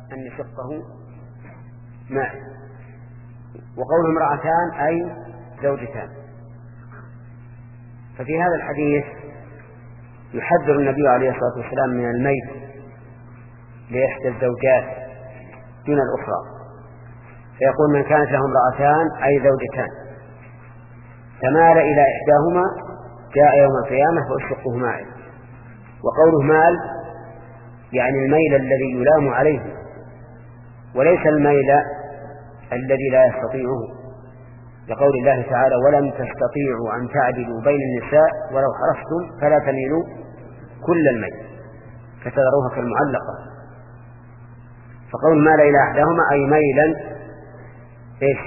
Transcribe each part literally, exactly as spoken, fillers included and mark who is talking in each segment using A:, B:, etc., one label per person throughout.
A: أن شقه مائل. وقول امرأتان أي زوجتان. ففي هذا الحديث يحذر النبي عليه الصلاة والسلام من الميل لإحدى الزوجات دون الأخرى، فيقول من كانت له امرأتان أي زوجتان فمال إلى إحداهما جاء يوم القيامة فأشقه مائل. وقوله مال يعني الميل الذي يلام عليه، وليس الميل الذي لا يستطيعه، لقول الله تعالى ولن تستطيعوا أن تعدلوا بين النساء ولو حرصتم فلا تميلوا كل الميل فتذروها كالمعلقة. فقول مال إلى أحدهما أي ميلا إيش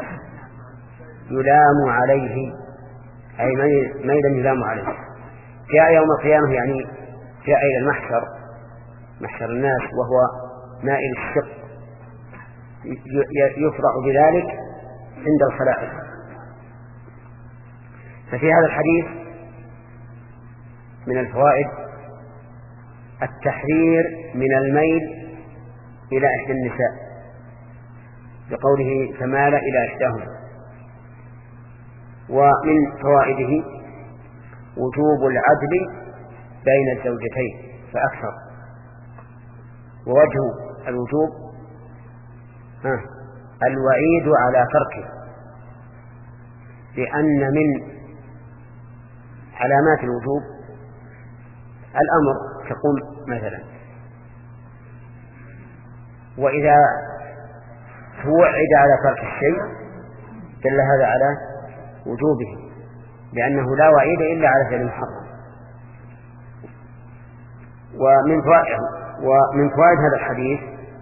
A: يلام عليه، أي ميلا يلام عليه. جاء يوم القيامة يعني جاء إلى المحشر، محشر الناس، وهو مائل الشق يفرح بذلك عند الخلائق. ففي هذا الحديث من الفوائد التحذير من الميل إلى إحدى النساء بقوله فمال إلى إحداهما. ومن فوائده وجوب العدل بين الزوجتين فأكثر. ووجه الوجوب ها الوعيد على تركه، لأن من علامات الوجوب الأمر تقول مثلا، وإذا توعد على ترك الشيء دل هذا على وجوبه، لأنه لا وعيد إلا على فعل محرم. ومن فوائد ومن فوائد هذا الحديث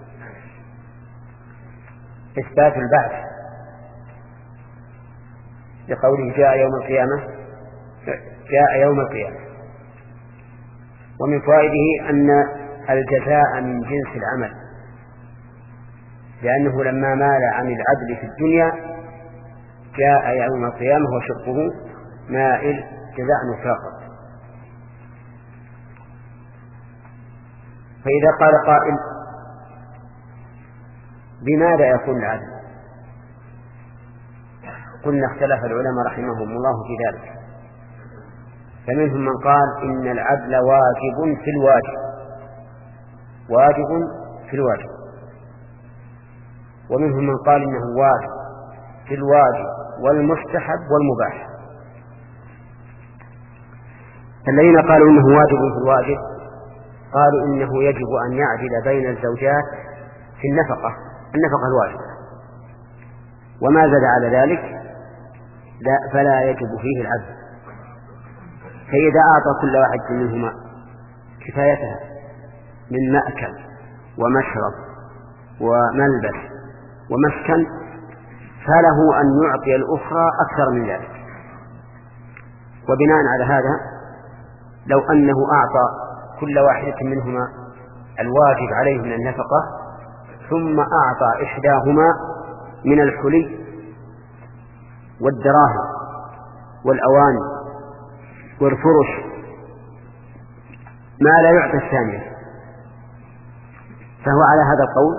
A: إثبات البعث لقوله جاء يوم القيامة جاء يوم القيامة. ومن فوائده أن الجزاء من جنس العمل، لأنه لما مال عن العدل في الدنيا جاء يوم القيامة وشقه مائل جزاء وفاقا. فإذا قال قائل بماذا يكون العدل؟ قلنا اختلف العلماء رحمهم الله في ذلك، فمنهم من قال إن العدل واجب في الواجب واجب في الواجب ومنهم من قال إنه واجب في الواجب والمستحب والمباح. الذين قالوا إنه واجب في الواجب قالوا إنه يجب أن يعدل بين الزوجات في النفقة النفقة الواجبة، وما زاد على ذلك لا فلا يجب فيه العدل. فإذا أعطى كل واحد منهما كفايتها من مأكل ومشرب وملبس ومسكن فله أن يعطي الأخرى أكثر من ذلك. وبناء على هذا لو أنه أعطى كل واحدة منهما الواجب عليه من النفقة ثم أعطى إحداهما من الحلي والدراهم والأواني والفرش ما لا يعطى الثانية، فهو على هذا القول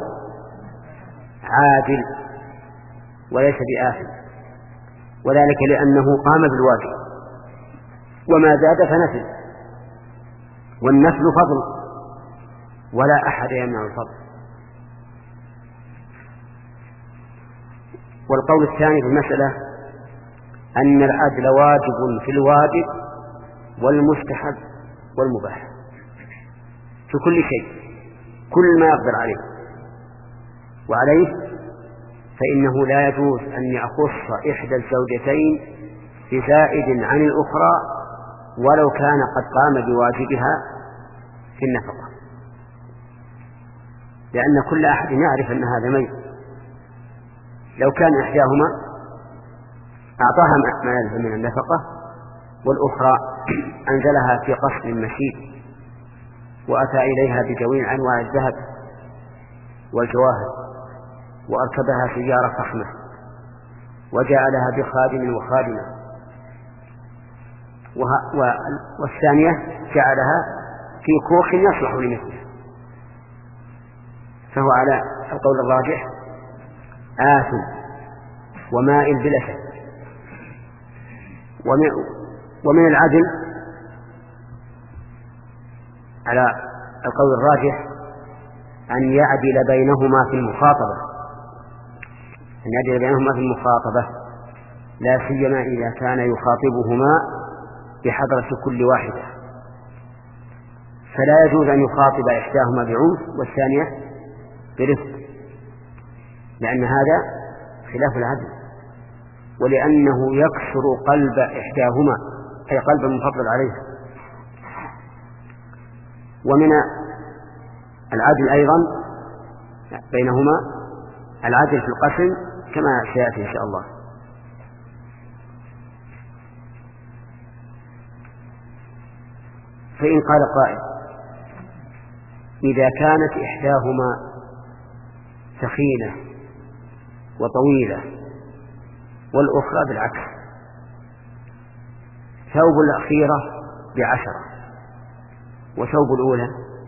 A: عادل وليس بآثم، وذلك لأنه قام بالواجب وما زاد فنفل، والنفل فضل ولا أحد يمنع الفضل. والقول الثاني في المسألة أن العدل واجب في الواجب والمستحب والمباح في كل شيء، كل ما يقدر عليه، وعليه فإنه لا يجوز أن يخص إحدى الزوجتين بزائد عن الأخرى ولو كان قد قام بواجبها في النفقة، لأن كل أحد يعرف أن هذا ميت. لو كان إحداهما أعطاها ما يلزم من النفقة والأخرى أنزلها في قصر مشيد وأتى إليها بجميع أنواع الذهب والجواهر وأركبها سيارة فخمة وجاء لها بخادم وخادمة، والثانية جعلها في كوخ يصلح لمثله، فهو على القول الراجح آثم ومائل بلا شك. ومن العدل على القول الراجح أن يعدل بينهما في المخاطبة أن يعدل بينهما في المخاطبة لا سيما إذا كان يخاطبهما بحضرة كل واحدة، فلا يجوز أن يخاطب إحداهما بعنف والثانية برفق، لأن هذا خلاف العدل، ولأنه يكسر قلب إحداهما أي قلب المفضل عليها. ومن العدل أيضا بينهما العدل في القسم كما سيأتي إن شاء الله. فإن قال قائل إذا كانت إحداهما ثخينة وطويلة والأخرى بالعكس، ثوب الأخيرة بعشرة وثوب الأولى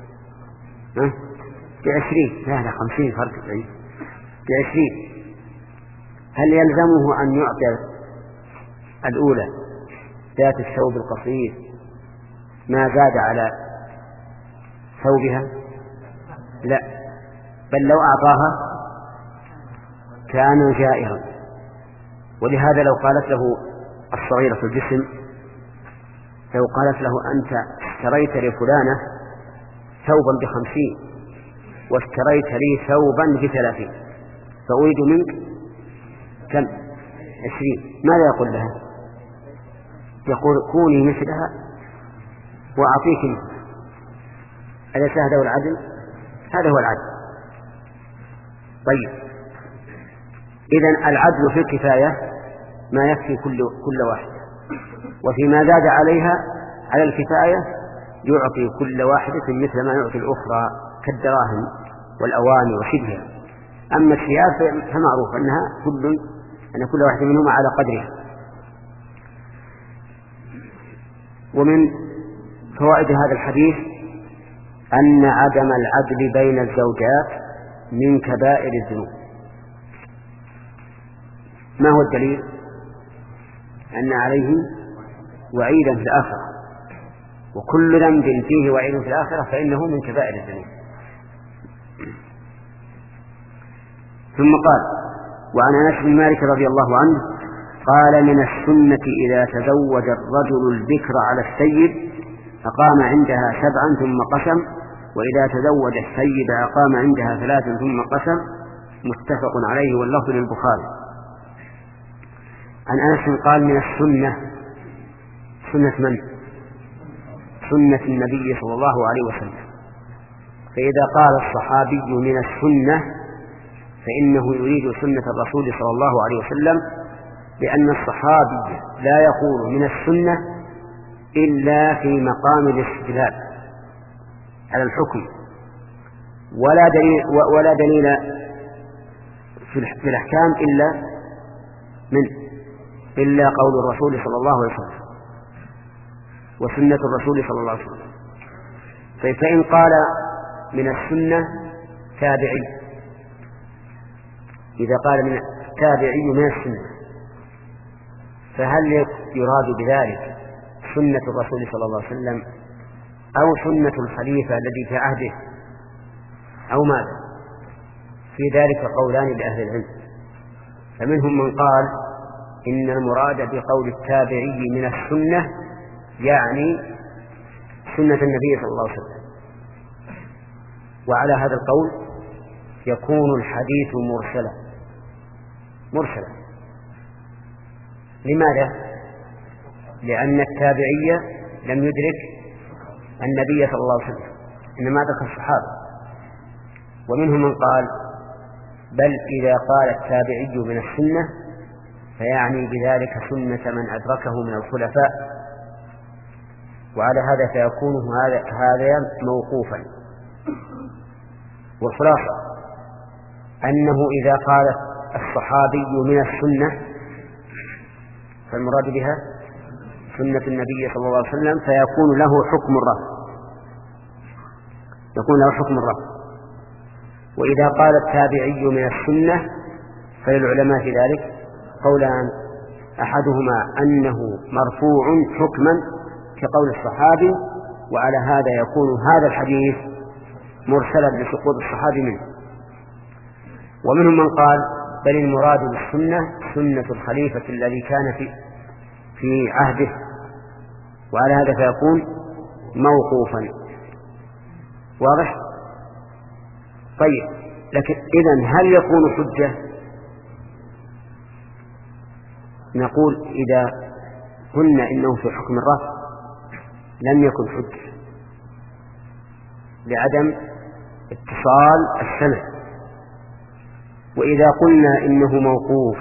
A: بعشرين، لا لا خمسين فرق بعشرين، هل يلزمه أن يعطي الأولى ذات الثوب القصير ما زاد على ثوبها؟ لا، بل لو أعطاها كان جائرا. ولهذا لو قالت له الصغيرة في الجسم، لو قالت له أنت اشتريت لفلانة ثوبا بخمسين واشتريت لي ثوبا بثلاثين فأريد منك كم؟ عشرين، ماذا يقول لها؟ يقول كوني مثلها وأعطيك مثلها. أليس هذا هو العدل؟ هذا هو العدل. طيب، إذن العدل في الكفاية ما يكفي كل كل واحد، وفيما زاد عليها على الكفاية يعطي كل واحدة مثل ما يعطي الأخرى كالدراهم والأواني وشبهها. أما الثياب فمعروف أنها كل أن كل واحد منهما على قدرها. ومن فوائد هذا الحديث أن عدم العدل بين الزوجات من كبائر الذنوب. ما هو الدليل؟ أن عليه وعيدا في الآخرة، وكل ذنب فيه وعيد في الآخرة فإنه من كبائر الذنوب. ثم قال: وعن أنس بن مالك رضي الله عنه قال: من السنة إذا تزوج الرجل البكر على السيد أقام عندها سبعا ثم قسم، وإذا تزوج السيد أقام عندها ثلاثا ثم قسم. متفق عليه واللفظ للبخاري. عن أنس قال: من السنة، سنة من؟ سنة النبي صلى الله عليه وسلم. فإذا قال الصحابي من السنة فإنه يريد سنة الرسول صلى الله عليه وسلم، لأن الصحابي لا يقول من السنة إلا في مقام الاستدلال على الحكم، ولا دليل, ولا دليل في الأحكام إلا من إلا قول الرسول صلى الله عليه وسلم وسنة الرسول صلى الله عليه وسلم. فإن قال من السنة تابعي، إذا قال من تابعي من السنة، فهل يراد بذلك سنة الرسول صلى الله عليه وسلم أو سنة الخليفة الذي في عهده أو ماذا؟ في ذلك قولان لأهل العلم. فمنهم من قال إن المراد بقول التابعي من السنة يعني سنة النبي صلى الله عليه وسلم، وعلى هذا القول يكون الحديث مرسلا مرسلا لماذا؟ لأن التابعية لم يدرك النبي صلى الله عليه وسلم، إنما أدرك الصحابة. ومنهم من قال بل إذا قال التابعي من السنة فيعني بذلك سنة من أدركه من الخلفاء، وعلى هذا فيكون هذا هذا موقوفا. والخلاصة أنه إذا قال الصحابي من السنة فالمراد بها سنة النبي صلى الله عليه وسلم، فيكون له حكم الرفع، يكون له حكم الرفع. وإذا قال التابعي من السنة فللعلماء في ذلك قولان: أحدهما أنه مرفوع حكما كقول الصحابي، وعلى هذا يكون هذا الحديث مرسلا لسقوط الصحابي منه. ومنهم من قال: بل المراد بالسنة سنة الخليفة الذي كان في في عهده، وعلى هذا فيكون موقوفا. واضح؟ طيب، لكن إذن هل يكون حجة؟ نقول إذا قلنا إنه في حكم الرفع لم يكن حجة لعدم اتصال السند، وإذا قلنا إنه موقوف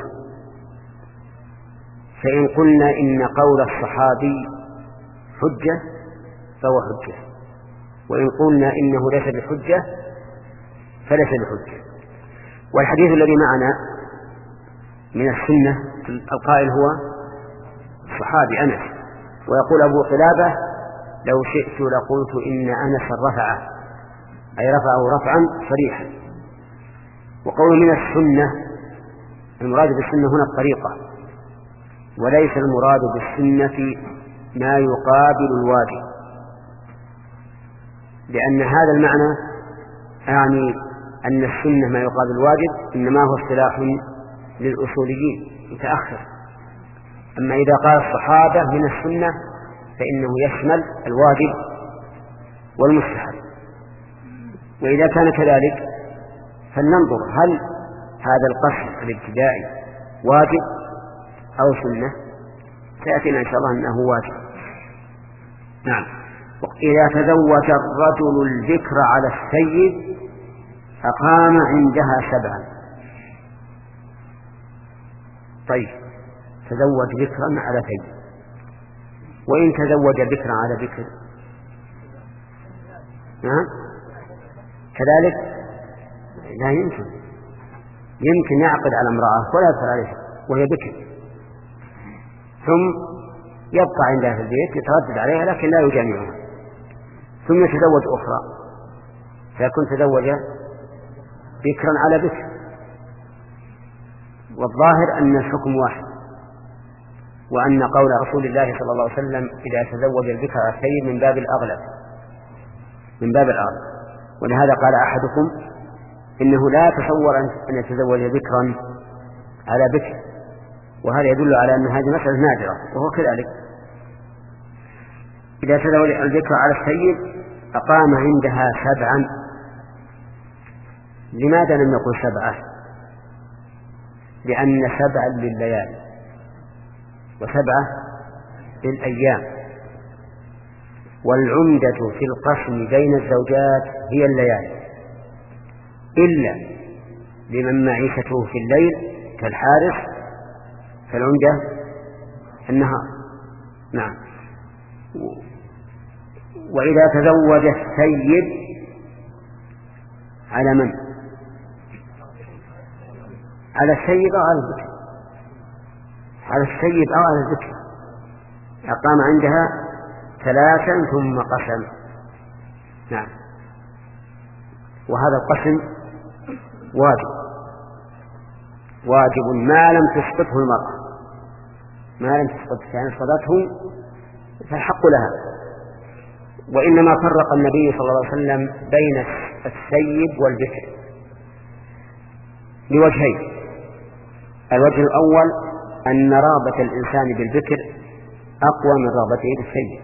A: فإن قلنا إن قول الصحابي حجة فهو حجة، وإن قلنا إنه ليس بحجة فليس بحجة. والحديث الذي معنا من السنة القائل هو الصحابي أنس، ويقول أبو قلابة: لو شئت لقلت إن أنس رفعه، أي رفعه رفعا صريحا. وقول من السنة المراد بالسنة هنا الطريقة، وليس المراد بالسنة ما يقابل الواجب، لأن هذا المعنى يعني أن السنة ما يقابل الواجب إنما هو اصطلاح للأصوليين متأخر. أما إذا قال الصحابة من السنة فإنه يشمل الواجب والمستحب. وإذا كان كذلك فلننظر هل هذا القصر الابتدائي واجب أو سنة. سيأتينا إن شاء الله أنه واجب. نعم. إذا تزوج الرجل الذكر على السيد أقام عندها سبعا. طيب، تزوج ذكرا على سيد، وإن تزوج ذكرا على ذكر نعم كذلك لا يمكن يمكن يعقد على امرأة ولا يدخل عليها وهي ذكر، ثم يبقى عندها في البيت يتردد عليها لكن لا يجامعها، ثم يتزوج أخرى فيكون تزوج ذكرا على ذكر. والظاهر أن الحكم واحد، وأن قول رسول الله صلى الله عليه وسلم إذا تزوج الذكر على السيد من باب الأغلب من باب الأغلب. ولهذا قال أحدكم إنه لا يتصور أن يتزوج ذكرا على ذكر، وهذا يدل على أن هذه مسألة نادرة، وهو كذلك. إذا تزوج الذكر على السيد أقام عندها سبعا. لماذا لم يقل سبعة؟ لأن سبعا لليالي وسبعة للأيام، والعمدة في القسم بين الزوجات هي الليالي، إلا لمن معيشته في الليل كالحارس فالعمدة النهار. نعم. وإذا تزوج السيد على من؟ على السيد أو على الذكر؟ على السيد أو على الذكر. أقام عندها ثلاثا ثم قسم. نعم. وهذا القسم واجب واجب ما لم تسقطه المرأة، ما لم تسقط يعني صدته فالحق لها. وإنما فرق النبي صلى الله عليه وسلم بين السيد والبكر لوجهين: الوجه الأول أن رغبة الإنسان بالبكر أقوى من رغبته بالسيد،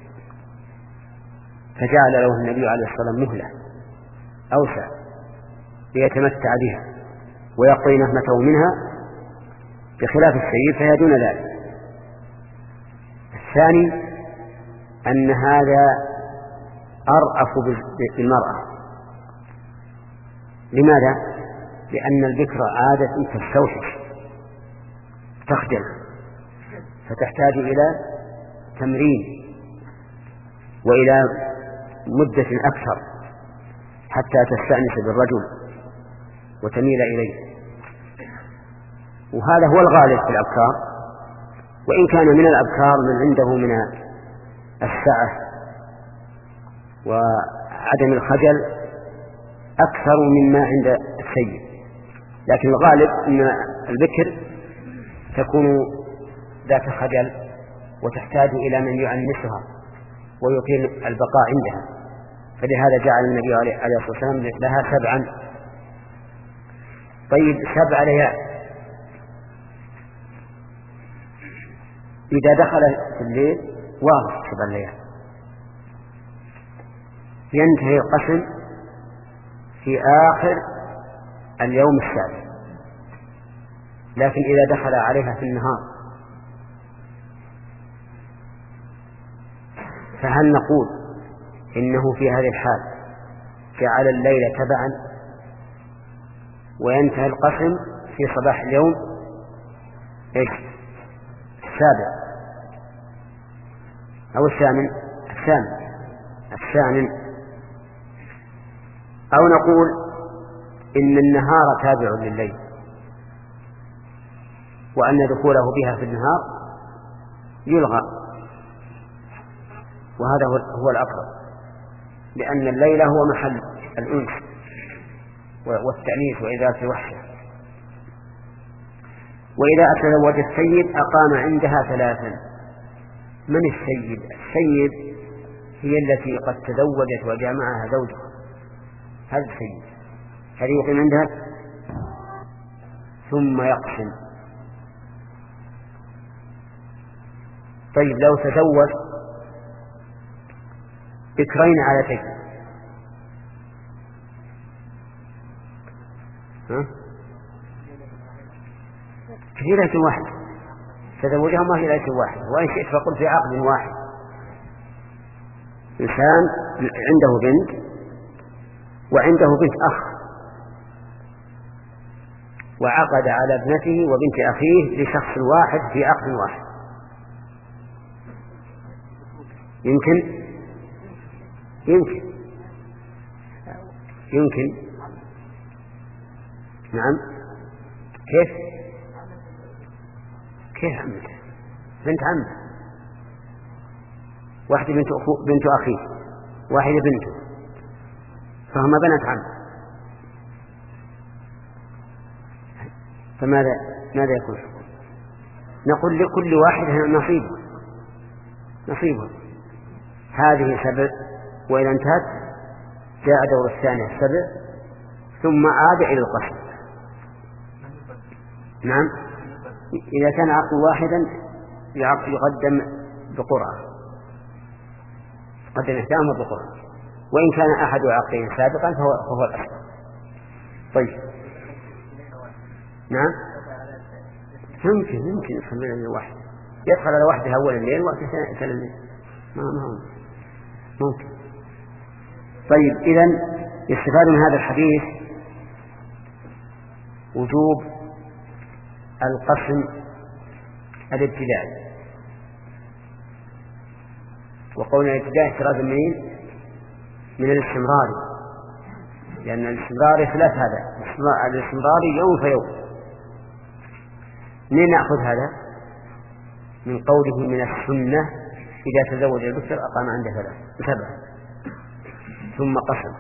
A: فجعل له النبي عليه الصلاة والسلام مهلة أوسع ليتمتع بها ويقضي نهمته منها، بخلاف السيد فهي دون ذلك. الثاني أن هذا أرأف بالمرأة. لماذا؟ لأن البكر عادة تستوحش تخجل، فتحتاج إلى تمرين وإلى مدة أكثر حتى تستأنس بالرجل وتميل إليه، وهذا هو الغالب في الأبكار. وإن كان من الأبكار من عنده من السعة وعدم الخجل أكثر مما عند السيد، لكن الغالب أن البكر تكون ذات خجل وتحتاج إلى من يعنسها ويطيل البقاء عندها، فلهذا جعل النبي عليه الصلاة والسلام لها سبعا. طيب سبع ليال إذا دخل في الليل واضح سبع ليال، ينتهي القسم في آخر اليوم السابع، لكن إذا دخل عليها في النهار فهل نقول إنه في هذه الحال جعل الليل تبعا وينتهي القسم في صباح اليوم إيش السابع أو الثامن الثامن الثامن أو نقول إن النهار تابع لليل وأن دخوله بها في النهار يلغى، وهذا هو الأقرب، لأن الليل هو محل الأنس والتأنيس وإزالة الوحشة. وإذا تزوج السيد أقام عندها ثلاثا. من السيد؟ السيد هي التي قد تزوجت وجامعها زوجها، هذا السيد، هذه يقيم عندها ثم يقسم. طيب لو تزوج بكرين على تين، ها؟ في ليلة واحدة تزوجهما في ليلة واحدة، وإن شئت فقل في عقد واحد. إنسان عنده بنت وعنده بنت أخ، وعقد على ابنته وبنت أخيه لشخص واحد في عقد واحد، يمكن يمكن يمكن نعم. كيف كيف عمته بنت عمه، واحدة بنت أخو بنت أخيه، واحدة بنته، فهما بنات عم، فماذا ماذا يكون؟ نقول لكل واحد نصيبه نصيبه هذه سبع، وإذا انتهت جاء دور الثاني السبع ثم عاد إلى القسم. نعم، إذا كان عقد واحدا يقدم بقرعة، قدم إحداهما بقرعة، وإن كان أحد عقدين سابقا فهو, فهو الأحد. طيب نعم، يمكن يمكن يصلي من واحد، يدخل على واحدة أول الليل وأتى ثاني الليل، ما ما هو ممكن. طيب إذن يستفاد من هذا الحديث وجوب القسم الابتدائي، وقولنا الابتدائي احتراز منين؟ من الاستمرار، لأن الاستمرار خلاف هذا، الاستمرار يوم فيوم. من نأخذ هذا؟ من قوله من السنة إذا تزوج البكر أقام عنده ثلاث سبعة ثم قسم.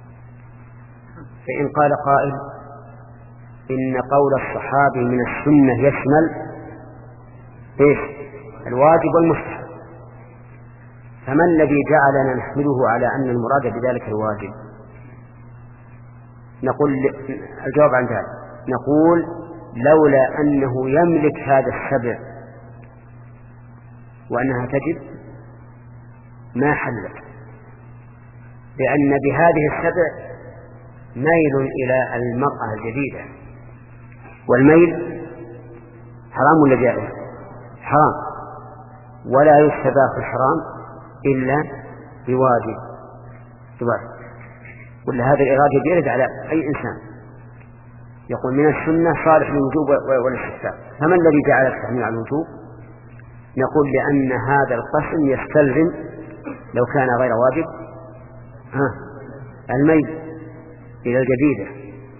A: فإن قال قائل إن قول الصحابي من السنة يشمل إيش؟ الواجب والمستحب، فما الذي جعلنا نحمله على أن المراد بذلك الواجب؟ نقول الجواب عن ذلك، نقول لولا أنه يملك هذا السبع وأنها تجب ما حلت، لأن بهذه السبع ميل إلى المرأة الجديدة، والميل حرام ولا جائز؟ حرام، ولا يستباح الحرام إلا بواجب بواجب. ولا هذا الإرادة يرد على أي إنسان يقول من السنة صالح للوجوب والاستحباب، فما الذي جعل التحميل على الوجوب؟ نقول لأن هذا القسم يستلزم لو كان غير واجب ها الميل إلى الجديدة،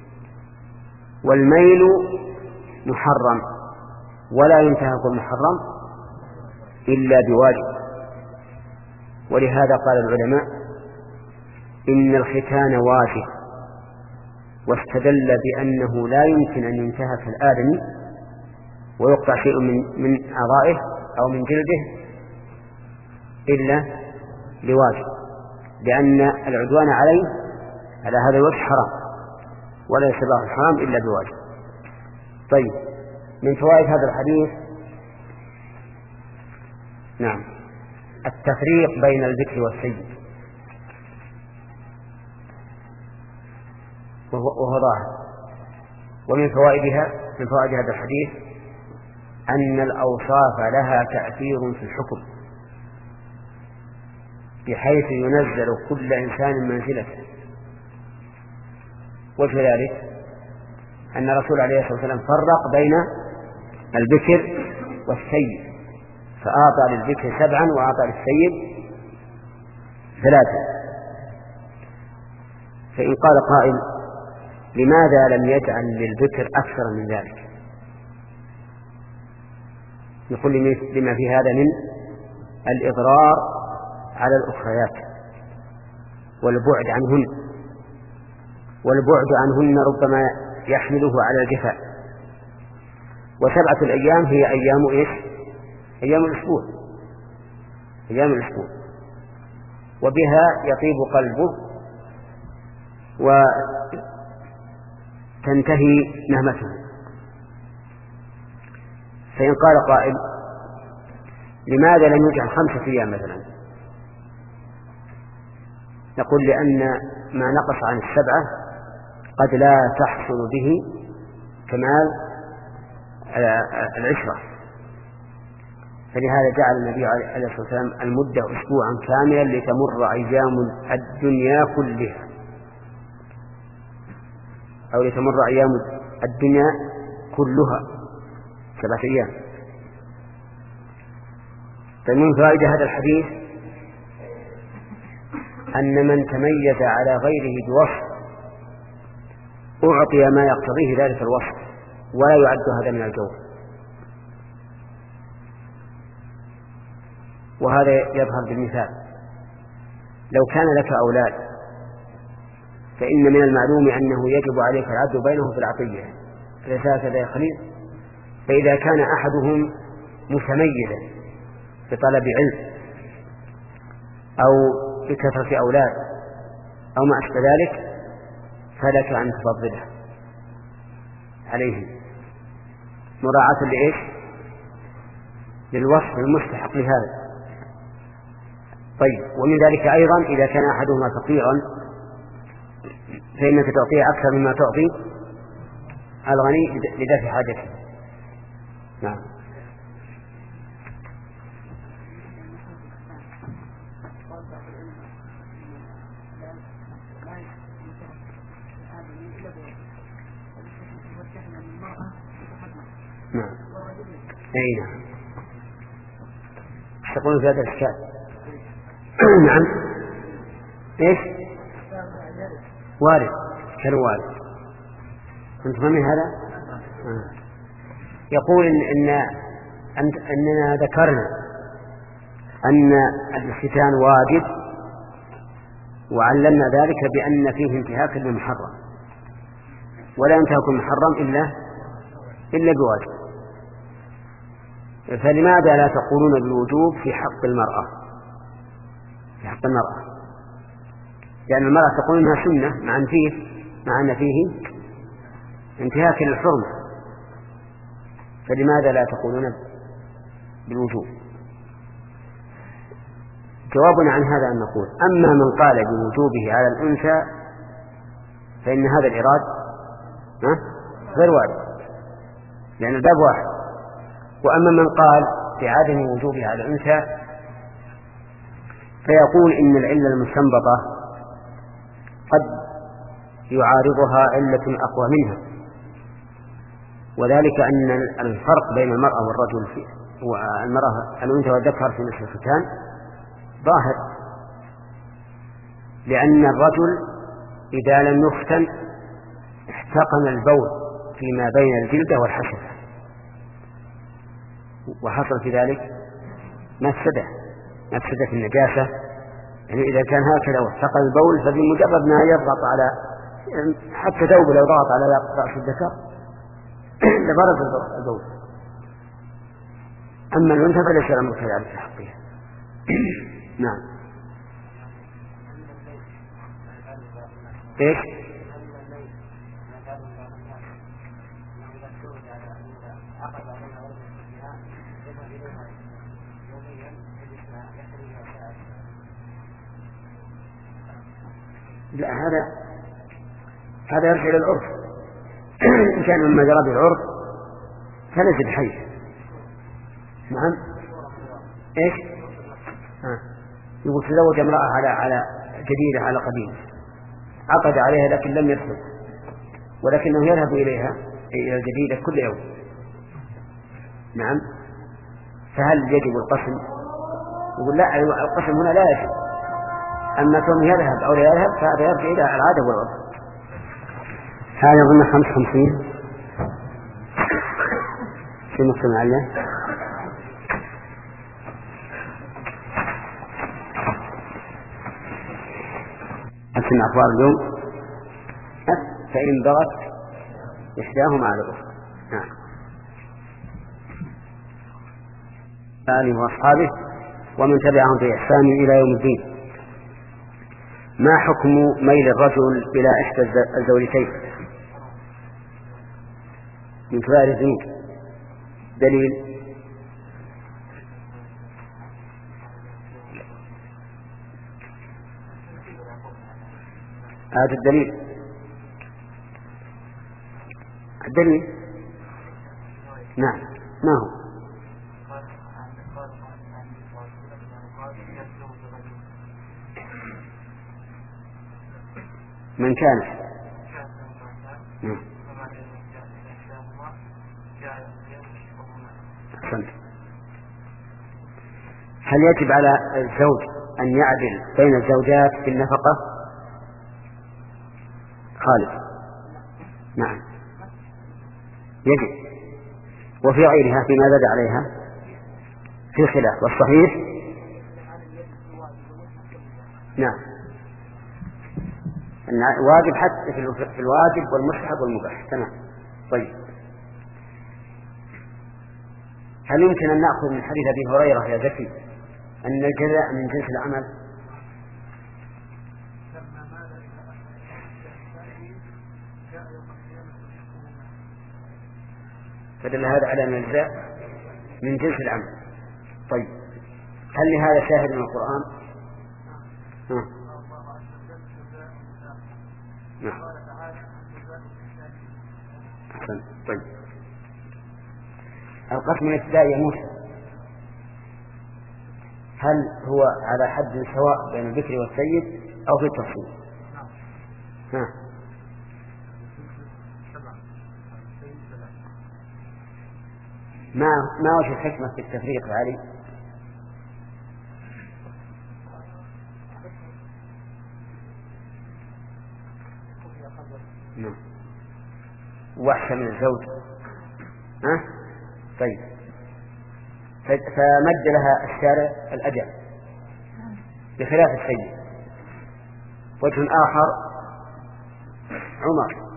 A: والميل محرم ولا ينتهك المحرم إلا بواجب. ولهذا قال العلماء إن الختان واجب واستدل بأنه لا يمكن أن ينتهك الآدمي ويقطع شيء من من أعضائه أو من جلده إلا لواجب، لأن العدوان عليه على هذا الوجه حرام، ولا يستباح الحرام إلا بواجب. طيب، من فوائد هذا الحديث نعم التفريق بين البكر والسيد، وهو ظاهر. ومن فوائدها من فوائد هذا الحديث أن الأوصاف لها تأثير في الحكم، بحيث ينزل كل إنسان منزلته. وفي ذلك أن الرسول عليه الصلاة والسلام فرق بين البكر والسيد، فأعطى للبكر سبعا وأعطى للسيد ثلاثا. فإن قال قائل لماذا لم يجعل للبكر أكثر من ذلك؟ يقول لما في هذا من الإضرار على الأخريات والبعد عنهن، والبعد عنهن ربما يحمله على الجفاء. وسبعة الأيام هي أيام إيش؟ أيام الأسبوع، أيام الأسبوع، وبها يطيب قلبه وتنتهي نهمته. فإن قال قائل لماذا لم يجعل خمسة أيام مثلا؟ نقول لأن ما نقص عن السبعة قد لا تحصل به كمال العشرة، فلهذا جعل النبي عليه الصلاة والسلام المدة أسبوعا كاملا لتمر أيام الدنيا كلها، أو لتمر أيام الدنيا كلها سبعة أيام. فمن فائدة هذا الحديث أن من تميز على غيره بوصف أعطي ما يقتضيه ذلك الوصف، ولا يعد هذا من الجور. وهذا يظهر بالمثال: لو كان لك أولاد فإن من المعلوم أنه يجب عليك العدل بينهم في العطية، أليس هكذا يا خليل؟ فإذا كان أحدهم متميزا بطلب علم أو بكثرة أولاد أو ما أشبه ذلك فلك أن تفضله عليه مراعاة لإيش؟ للوصف المستحق لهذا. طيب، ومن ذلك أيضا إذا كان أحدهما فقيرا فإنك تعطيه أكثر مما تعطي الغني لدفع حاجته. نعم. نعم. أي نعم. تقولون في هذا الإشكال. نعم. إيش؟ وارد، كانوا وارد. أنت فهمين هذا؟ آه. يقول إن, إن أننا ذكرنا أن الاختتان واجب، وعلمنا ذلك بأن فيه انتهاك للمحرم، ولا ينتهك المحرم إلا إلا بواجب. فلماذا لا تقولون بالوجوب في حق المرأة؟ في حق المرأة، لأن المرأة تقول إنها سنة مع أن فيه مع أن فيه انتهاك للحرمة، فلماذا لا تقولون بالوجوب؟ جوابنا عن هذا أن نقول: أما من قال بوجوبه على الأنثى فإن هذا الإراد غير وارد، لأن الباب واحد. وأما من قال بعدم وجوبه على الأنثى فيقول إن العلة المستنبطة قد يعارضها علة أقوى منها، وذلك أن الفرق بين المرأة والرجل والمرأة الأنثى والذكر في نفس الختان ظاهر، لأن الرجل إذا لم يختن احتقن البول فيما بين الجلدة والحشفة، وحصل في ذلك مفسدة مفسدة في النجاسة. يعني إذا كان هكذا واحتقن البول فبمجرد ما يضغط على حتى ثوبه لو ضغط على رأس الذكر لبرز البول. أما الأنثى فليس الأمر كذلك في حقها. نعم. إيش؟ لا، هذا هذا يرجع إلى العرف. إن كان مما جرى بالعرف فليس بحيث. نعم. إيش؟ آه. يقول تزوج امرأة على على جديدة على قديمة، عقد عليها لكن لم يدخل، ولكنه يذهب إليها إلى الجديدة كل يوم. نعم. فهل يجب القسم؟ يقول لا، القسم هنا لا يجب. أما كونه يذهب أو لا يذهب فهذا يرجع إلى العادة والعرف. هذا يظن خمس خمسين في مجتمع الله. أسمع أخبار اليوم فإن بغت إحداهما على الأخرى. نعم. آله وأصحابه ومن تبعهم بإحسان إلى يوم الدين. ما حكم ميل الرجل إلى إحدى الزوجتين من كبار الذنوب؟ دليل. هذا الدليل. الدليل. نعم. ما هو؟ من كان هل يجب على الزوج أن يعدل بين الزوجات في النفقة؟ خالد. نعم يجب. وفي غيرها فيما زاد عليها في خلاف، والصحيح نعم واجب حتى في الواجب والمستحب والمباح. تمام. طيب، هل يمكن أن نأخذ من حديث أبي هريرة يا زكي أن الجزاء من جنس العمل؟ فدل هذا على أن الجزاء من جنس العمل. طيب، هل لهذا شاهد من القرآن؟ ها. نعم. أحسن. طيب، القسم الابتدائي يا موسى هل هو على حد سواء بين الذكر والسيد أو في التفصيل؟ ها. ما ما وجه الحكمة في التفريق علي؟ نعم. وحشة من الزوج. ها؟ طيب، فمد لها الشارع الأجل بخلاف السيد. وجه آخر عمر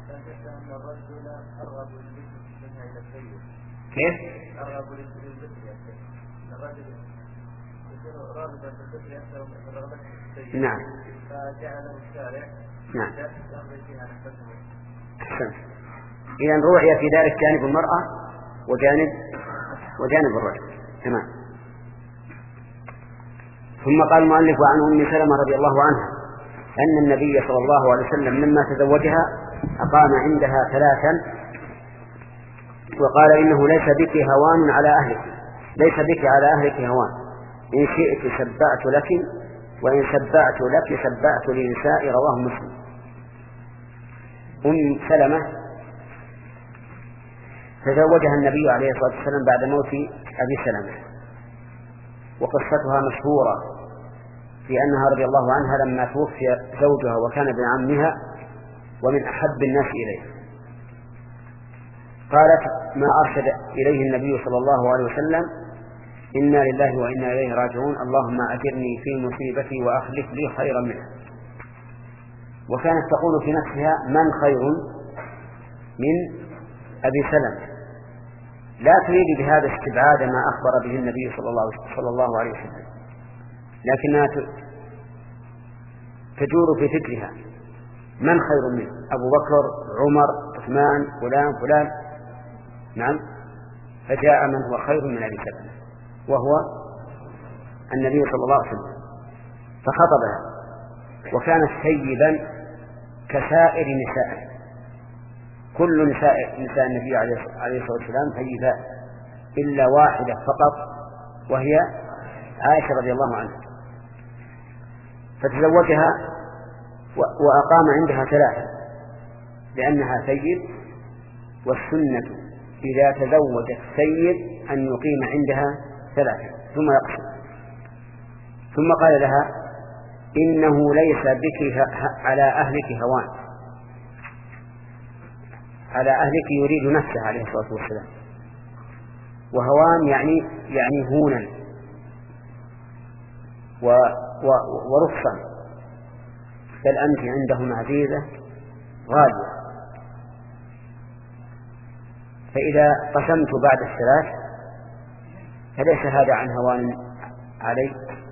A: كيف؟ نعم. فجعله الشارع. نعم. أحسن. إذن روعي في ذلك جانب المرأة وجانب وجانب الرجل. تمام. ثم قال المؤلف عن أم سلمة رضي الله عنها أن النبي صلى الله عليه وسلم لما تزوجها أقام عندها ثلاثا وقال إنه ليس بك هوان على أهلك، ليس بك على أهلك هوان، إن شئت شبعت لك وإن شبعت لك شبعت لنساء. رواه مسلم. أم سلمة تزوجها النبي عليه الصلاة والسلام بعد موت أبي سلمة، وقصتها مشهورة في أنها رضي الله عنها لما توفي زوجها وكان ابن عمها ومن أحب الناس إليه، قالت ما أرشد إليه النبي صلى الله عليه وسلم إنا لله وإنا إليه راجعون، اللهم أجرني في مصيبتي وأخلف لي خيرا منها. وكانت تقول في نفسها من خير من أبي سلمة، لا تريد بهذا استبعاد ما أخبر به النبي صلى الله, صلى الله عليه وسلم، لكنها تجور في فكرها من خير منه، أبو بكر، عمر، عثمان، فلان فلان. نعم. فجاء من هو خير من أبي سلمة وهو النبي صلى الله عليه وسلم فخطبها، وكانت ثيبا كسائر نسائه، كل نساء نساء النبي عليه الصلاة والسلام ثيبات إلا واحدة فقط وهي عائشة رضي الله عنها، فتزوجها وأقام عندها ثلاثة لأنها ثيب، والسنة إذا تزوج الثيب أن يقيم عندها ثلاثة ثم يقصر. ثم قال لها إنه ليس بك على أهلك هوان، على أهلك يريد نفسه عليه الصلاة والسلام، وهوان يعني يعني هونا و و ورخصا، بل أنت عندهم عزيزة غالية. فإذا قسمت بعد الثلاث فليس هذا عن هوان علي،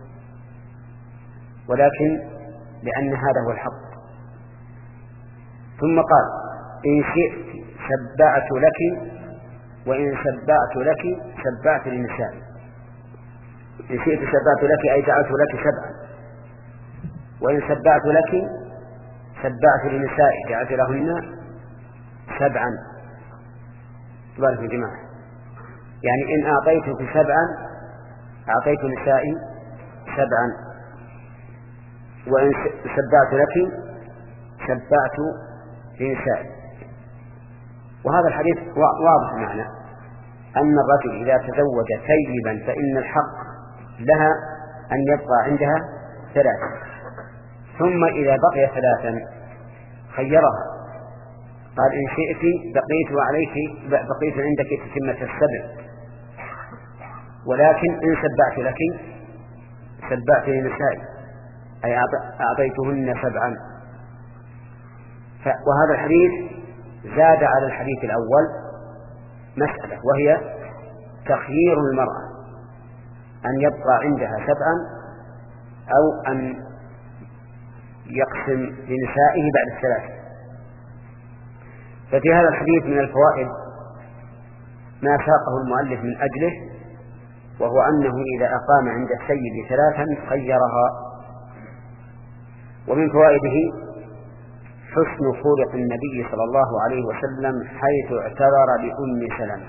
A: ولكن لأن هذا هو الحق. ثم قال إن شئت سبعت لك، وإن سبعت لك سبعت لنسائي. إن شئت سبعت لك أي جعلت لك سبعا، وإن سبعت لك سبعت لنسائي جعلت لهن سبعا. تبارك يا جماعة، يعني إن أعطيتك سبعا أعطيت نسائي سبعا، وإن سبعت لك سبعت لنسائي. وهذا الحديث واضح معنى أن الرجل إذا تزوج ثيبا فإن الحق لها أن يبقى عندها ثلاثة، ثم إذا بقي ثلاثا خيرها، قال إن شئت بقيت عليك بقيت عندك تتمة السبع، ولكن إن سبعت لك سبعت لنسائي أي أعطيتهن سبعا. وهذا الحديث زاد على الحديث الأول مسألة، وهي تخيير المرأة أن يبقى عندها سبعا أو أن يقسم لنسائه بعد الثلاثة. ففي هذا الحديث من الفوائد ما ساقه المؤلف من أجله، وهو أنه إذا أقام عند السيد ثلاثا خيرها. ومن فوائده حسن خلق النبي صلى الله عليه وسلم حيث اعتذر لأم سلمة.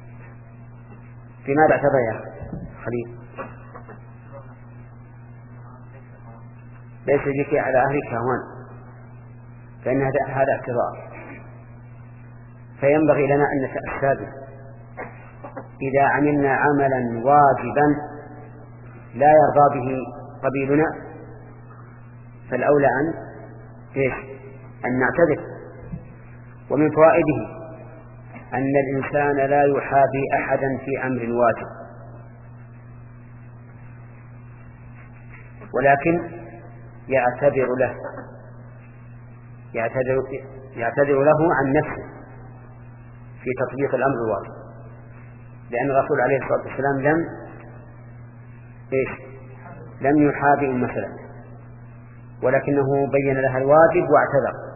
A: في ماذا اعتذر يا خليل؟ ليس بك على أهلك هوان، فإن هذا اعتذار. فينبغي لنا أن نتأسى به. إذا عملنا عملا واجبا لا يرضى به قبيلنا فالأولى أن إيش؟ أن نعتذر. ومن فوائده أن الإنسان لا يحابي أحدا في أمر واجب، ولكن يعتذر له يعتذر, يعتذر له عن نفسه في تطبيق الأمر الواجب، لأن الرسول عليه الصلاة والسلام لم إيش؟ لم يحابي أم سلمة، ولكنه بين لها الواجب واعتذر.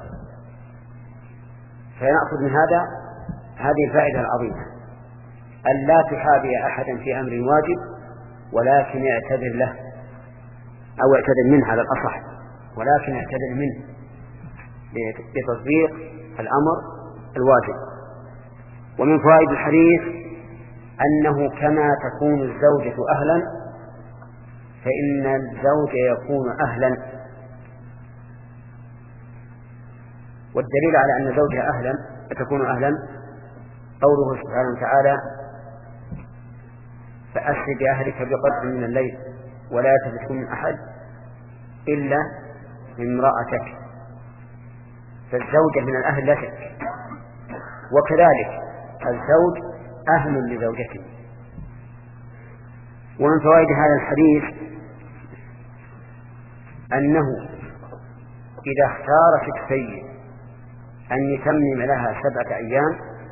A: فنأخذ من هذا هذه الفائدة العظيمة، أن لا تحابي أحدا في أمر واجب، ولكن اعتذر له أو اعتذر منه على الأصح، ولكن اعتذر منه لتطبيق الأمر الواجب. ومن فوائد الحديث أنه كما تكون الزوجة أهلا فإن الزوج يكون أهلا. والدليل على أن زوجها أهلا تكون أهلا قوله سبحانه وتعالى فأسر بأهلك بقدر من الليل ولا تلفت من أحد إلا امرأتك. فالزوجة من الأهل لا شك، وكذلك الزوج أهل لزوجته. ومن فوائد هذا الحديث أنه إذا اختارت السيد أن يتمم لها سبعة أيام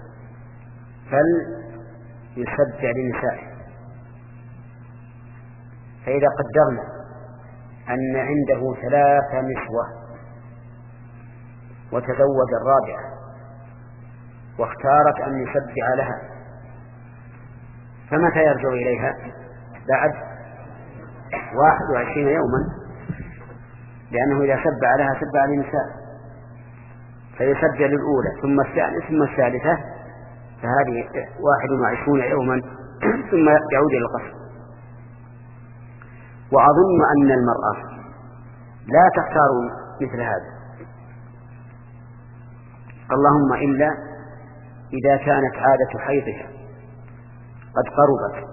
A: فليسبع لنسائه. فإذا قدرنا أن عنده ثلاث نسوة وتزوج الرابعة واختارت أن يسبع لها، فمتى يرجع إليها؟ بعد واحد وعشرين يوما، لأنه إذا سبع لها سبع لنساء، فيسبع للأولى ثم الثانية ثم الثالثة، فهذه واحد وعشرون يوما ثم يعود إلى القصر. وأظن أن المرأة لا تختار مثل هذا، اللهم إلا إذا كانت عادة حيضها قد قربت،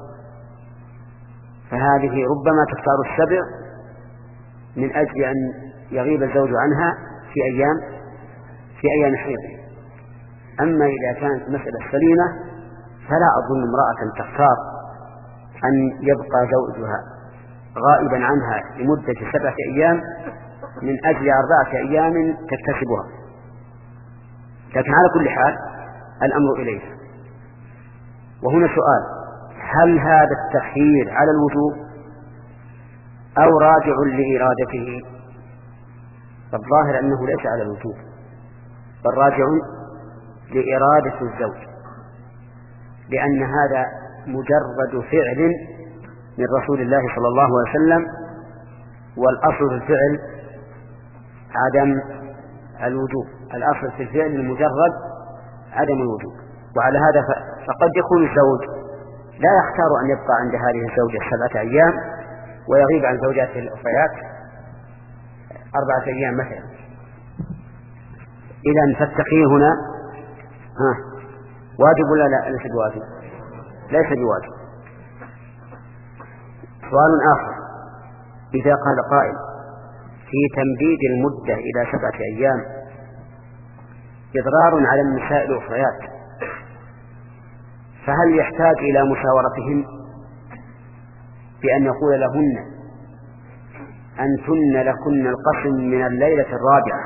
A: فهذه ربما تختار السبع من أجل أن يغيب الزوج عنها في أيام في أيام حيضه. أما إذا كانت مسألة سليمة فلا أظن امرأة تختار أن يبقى زوجها غائبا عنها لمدة سبعة أيام من أجل أربعة أيام تكتسبها. لكن على كل حال الأمر إليها. وهنا سؤال: هل هذا التخيير على الوجوب أو راجع لإرادته؟ فالظاهر أنه ليس على الوجوب، بل راجع لإرادة الزوج، لأن هذا مجرد فعل من رسول الله صلى الله عليه وسلم، والأصل في الفعل عدم الوجوب، الأصل في الفعل المجرد عدم الوجوب. وعلى هذا فقد يكون الزوج لا يختار أن يبقى عند هذه الزوجة سبعة أيام ويغيب عن زوجاته الأخريات أربعة أيام مثلا. إذن فالتخيير هنا ها واجب ولا لا؟ ليس بواجب، ليس بواجب. سؤال آخر: إذا قال قائل في تمديد المدة إلى سبعة أيام إضرار على النساء الأخريات، فهل يحتاج إلى مشاورتهن بأن يقول لهن أنتن لكن القسم من الليلة الرابعة،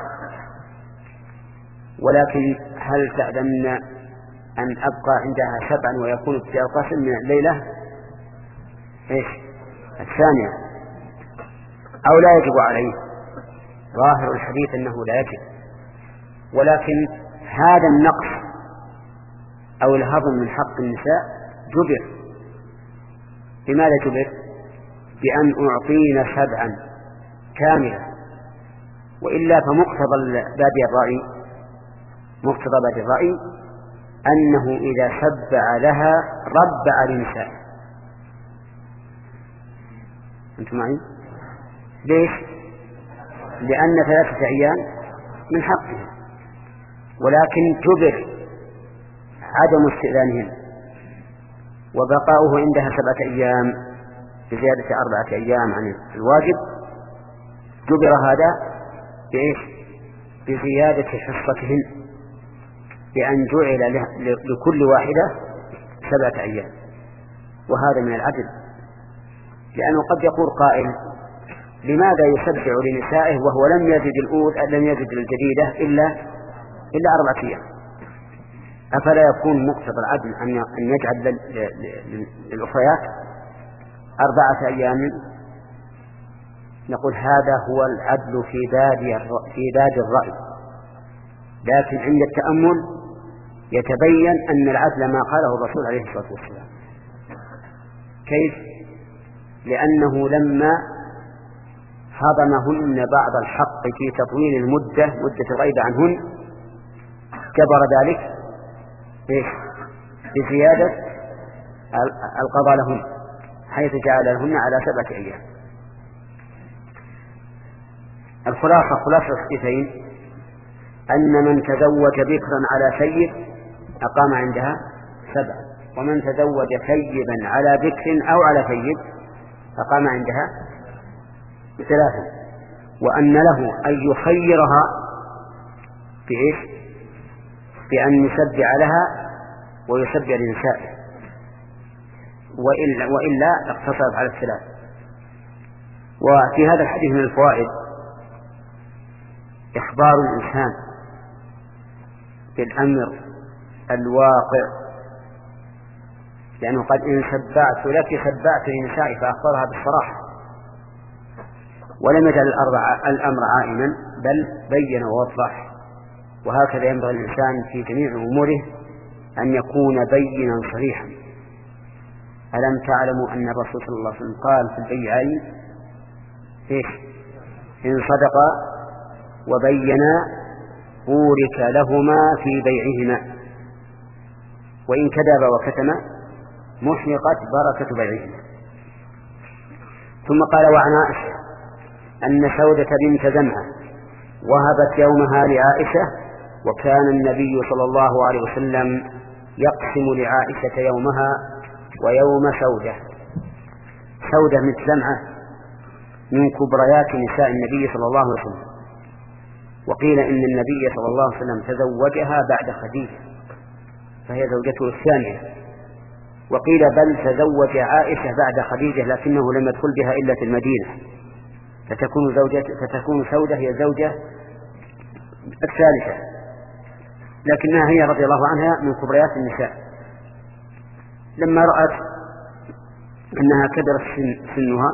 A: ولكن هل تأذن أن أبقى عندها سبعا ويكون ابتداء القسم من الليلة إيش الثانية، أو لا يجب عليه؟ ظاهر الحديث أنه لا يجب، ولكن هذا النقص أو الهضم من حق النساء جبر. بماذا جبر؟ بأن أعطينا سبعا كاملة، وإلا فمقتضى بادئ الرأي مقتضى بادئ الرأي أنه إذا سبع لها ربع لنساء. أنتم معي؟ ليش؟ لأن ثلاثة أيام من حقه، ولكن جبر عدم استئذانهن وبقاؤه عندها سبعة أيام بزيادة أربعة أيام عن الواجب. جبر هذا بإيش؟ بزيادة حصتهن، بأن جعل لكل واحدة سبعة أيام، وهذا من العدل. لأنه قد يقول قائل: لماذا يسبع لنسائه وهو لم يجد الأولى لم يجد الجديدة إلا إلا أربعة أيام؟ أفلا يكون مقتضى العدل أن يجعل للأخريات أربعة أيام؟ نقول هذا هو العدل في بادئ في بادئ الرأي، لكن عند التأمل يتبين أن العدل ما قاله الرسول عليه الصلاة والسلام. كيف؟ لأنه لما هضمهن بعض الحق في تطويل المدة مدة الغيبة عنهن كبر ذلك إيش؟ بزيادة القضاء لهن، حيث جعل لهن على سبعة أيام. الخلاصة خلاصة الحديثين أن من تزوج بكرا على سيد أقام عندها سبعة، ومن تزوج سيبا على بكر أو على سيد أقام عندها ثلاثة، وأن له أن يخيرها بإيش؟ بأن يسبع لها ويسبع لنسائه، وإلا, وإلا اقتصرت على الثلاث. وفي هذا الحديث من الفوائد إخبار الإنسان بالأمر الواقع، لأنه قد إن سبعت لك سبعت لنسائي فأخبرها بالصراحة، ولم يجعل الأمر عائما بل بين ووضح. وهكذا ينبغي الإنسان في جميع أموره أن يكون بينا صريحا. ألم تعلموا أن الرسول صلى الله عليه وسلم قال في البيعين إيش؟ إن صدقا وبينا بورك لهما في بيعهما، وإن كذبا وكتما محقت بركة بيعهما. ثم قال: وعن عائشة أن سودة بنت زمعة وهبت يومها لعائشة، وكان النبي صلى الله عليه وسلم يقسم لعائشة يومها ويوم سودة. سودة بنت زمعة من كبريات نساء النبي صلى الله عليه وسلم، وقيل إن النبي صلى الله عليه وسلم تزوجها بعد خديجة فهي زوجته الثانية، وقيل بل تزوج عائشة بعد خديجة لكنه لم يدخل بها إلا في المدينة، فتكون زوجة فتكون سودة هي زوجة الثالثة، لكنها هي رضي الله عنها من كبريات النساء. لما رأت أنها كبرت سن سنها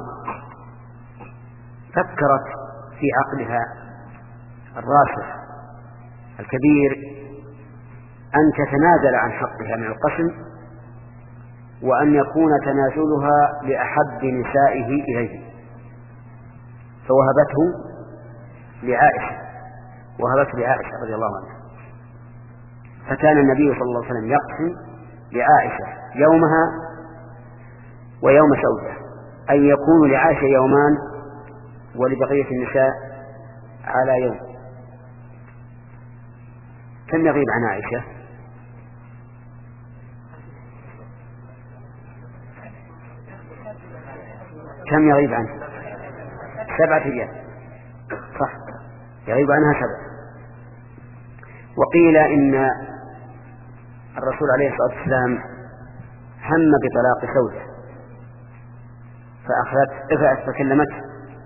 A: فكرت في عقلها الراسخ الكبير أن تتنازل عن حقها من القسم، وأن يكون تنازلها لأحب نسائه إليه، فوهبته لعائشة وهبته لعائشة رضي الله عنها. فكان النبي صلى الله عليه وسلم يقسم لعائشة يومها ويوم سودة، أن يكون لعائشة يومان ولبقية النساء على يوم. كم يغيب عن عائشة؟ كم يغيب عنه؟ سبعة أيام، صح، يغيب عنها سبعة. وقيل إن الرسول عليه الصلاة والسلام هم بطلاق سودة فأخذت فكلمته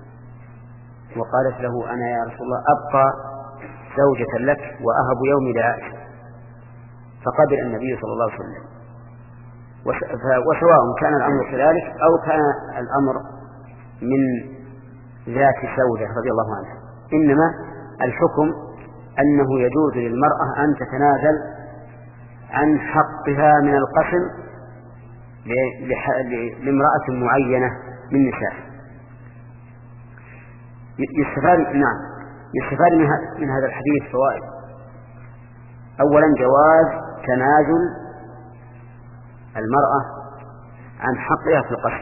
A: وقالت له: أنا يا رسول الله أبقى زوجة لك وأهب يومي لعائشة. فقبل النبي صلى الله عليه وسلم، وسواء كان الأمر كذلك أو كان الأمر من ذات سودة رضي الله عنها، إنما الحكم أنه يجوز للمرأة أن تتنازل عن حقها من القسم لامرأة معينة من نساء. يستفاد نعم يستفاد من هذا الحديث فوائد. أولا جواز تنازل المرأة عن حقها في القسم.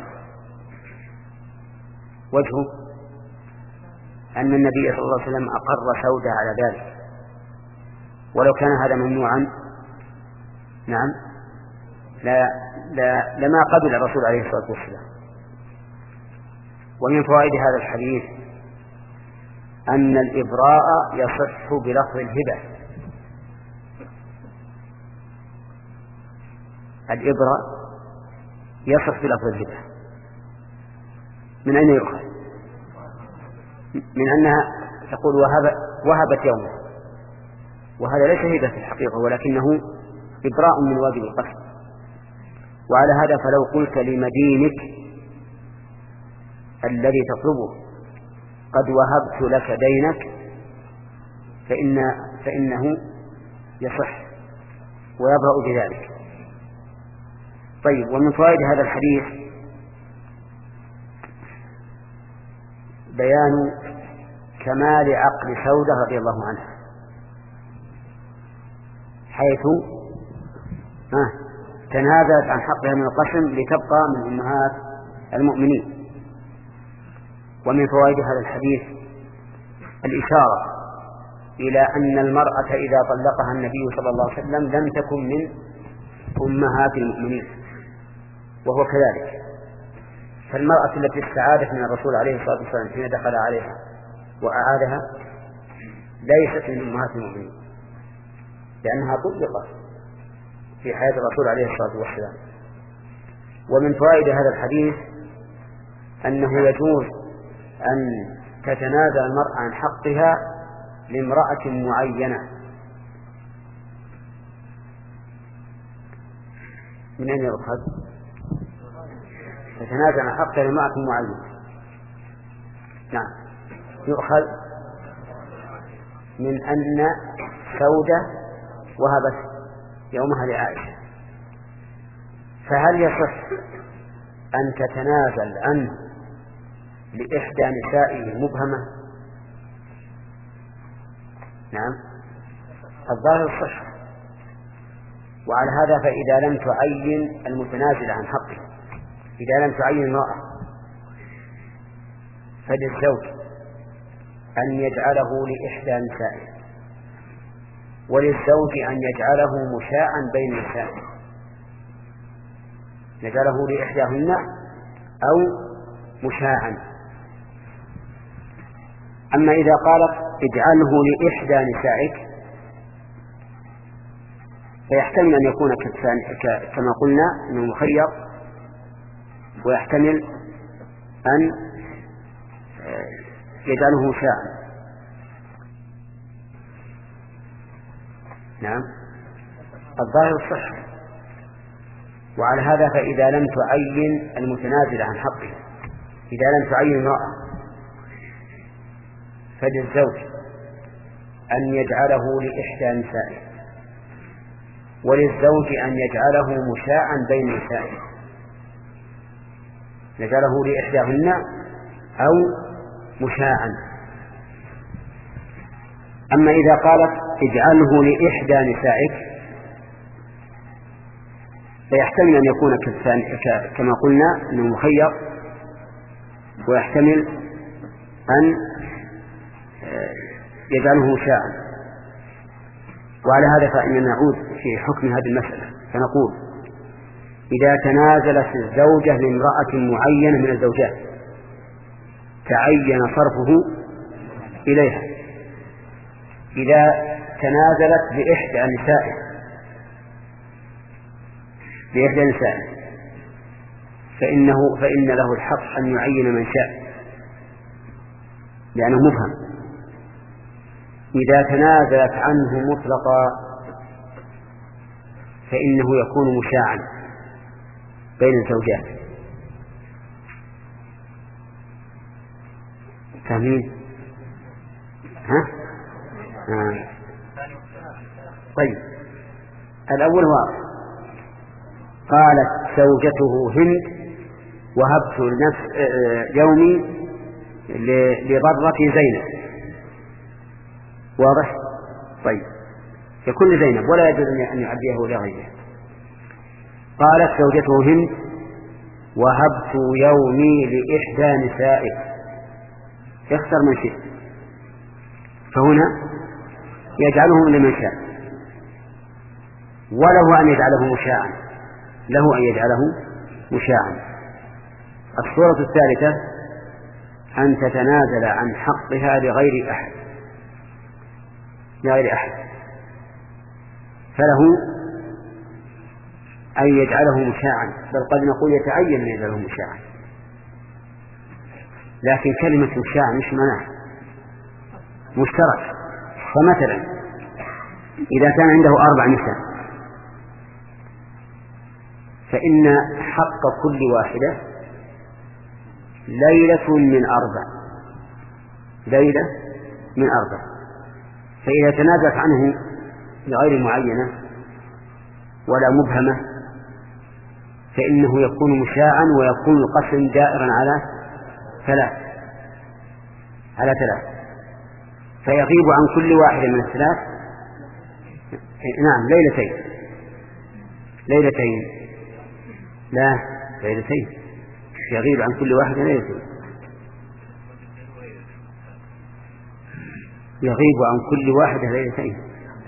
A: وجهه أن النبي صلى الله عليه وسلم أقر سودة على ذلك، ولو كان هذا ممنوعا نعم لا لا لما قبل الرسول عليه الصلاة والسلام. ومن فوائد هذا الحديث أن الإبراء يصح بلفظ الهبة. الإبراء يصح بلفظ الهبة. من أين يؤخذ؟ من أنها تقول وهب وهبت يومه، وهذا ليس هبة في الحقيقة ولكنه إبراء من واجب القسم. وعلى هذا فلو قلت لمدينك الذي تطلبه قد وهبت لك دينك فإن فإنه يصح ويبرأ بذلك. طيب، ومن فوائد هذا الحديث بيان كمال عقل سودة رضي الله عنها، حيث آه تنازلت عن حقها من القسم لتبقى من أمهات المؤمنين. ومن فوائد هذا الحديث الإشارة إلى أن المرأة إذا طلقها النبي صلى الله عليه وسلم لم تكن من أمهات المؤمنين، وهو كذلك. فالمرأة التي استعادت من الرسول عليه الصلاة والسلام حين دخل عليها وأعادها ليست من أمهات المؤمنين، لأنها طلقت في حياة الرسول عليه الصلاة والسلام. ومن فوائد هذا الحديث أنه يجوز أن تتنازل المرأة عن حقها لامرأة معينة. من أين يؤخذ؟ تتنازل عن حقها لامرأة معينة. نعم، يؤخذ من أن سودة وهبت يومها لعائشة. فهل يصح أن تتنازل عنه لإحدى نسائه مبهمة؟ نعم، الظاهر الصح. وعلى هذا فإذا لم تعين المتنازل عن حقه، إذا لم تعين امرأة، فللزوج أن يجعله لإحدى نسائه، وللزوج أن يجعله مشاعا بين نسائه، يجعله لإحداهن أو مشاعا. أما إذا قالت اجعله لإحدى نسائك، فيحتمل أن يكون كما قلنا أنه مخير، ويحتمل أن يجعله مشاعا. نعم، الظاهر الصح. وعلى هذا فإذا لم تعين المتنازل عن حقه، إذا لم تعين امرأة، فللزوج أن يجعله لإحدى نسائه، وللزوج أن يجعله مشاعا بين نسائه، يجعله لإحداهن أو مشاعا. أما إذا قالت اجعله لإحدى نسائك، فيحتمل أن يكون كما قلنا أنه مخير، ويحتمل أن يجعله مشاعا. وعلى هذا فإننا نعود في حكم هذه المسألة فنقول: إذا تنازلت الزوجة لامرأة معينة من الزوجات تعين صرفه إليها. إذا تنازلت بإحدى نسائه بإحدى نسائه فإنه فإن له الحق أن يعين من شاء، لأنه مبهم. إذا تنازلت عنه مطلقا فإنه يكون مشاعا بين الزوجات. فاهمين؟ ها؟ آه. طيب، الأول واضح. قالت زوجته هند: وهبت لنفس يومي لضرة زينب. واضح؟ طيب، يكون لزينب ولا يجوز أن يعديه لغيره. قالت زوجته هند: وهبت يومي لإحدى نسائك. يختار من شئ، فهنا يجعله لمن شاء، وله أن يجعله مشاعا، له أن يجعله مشاعا. الصورة الثالثة أن تتنازل عن حقها لغير أحد لغير أحد فله أن يجعله مشاعا، بل قد نقول يتعين أن يجعله مشاعا، لكن كلمة مشاع مش معناها مشترك. فمثلا إذا كان عنده أربع نساء فإن حق كل واحدة ليلة من أربع ليلة من أربع فإذا تنازلت عنه لغير معينة ولا مبهمة فإنه يكون مشاعا، ويكون القسم دائرا على ثلاث على ثلاث فيغيب عن كل واحدة من الثلاث نعم ليلتين ليلتين لا ليلتين يغيب عن كل واحدة ليلتين يغيب عن كل واحدة ليلتين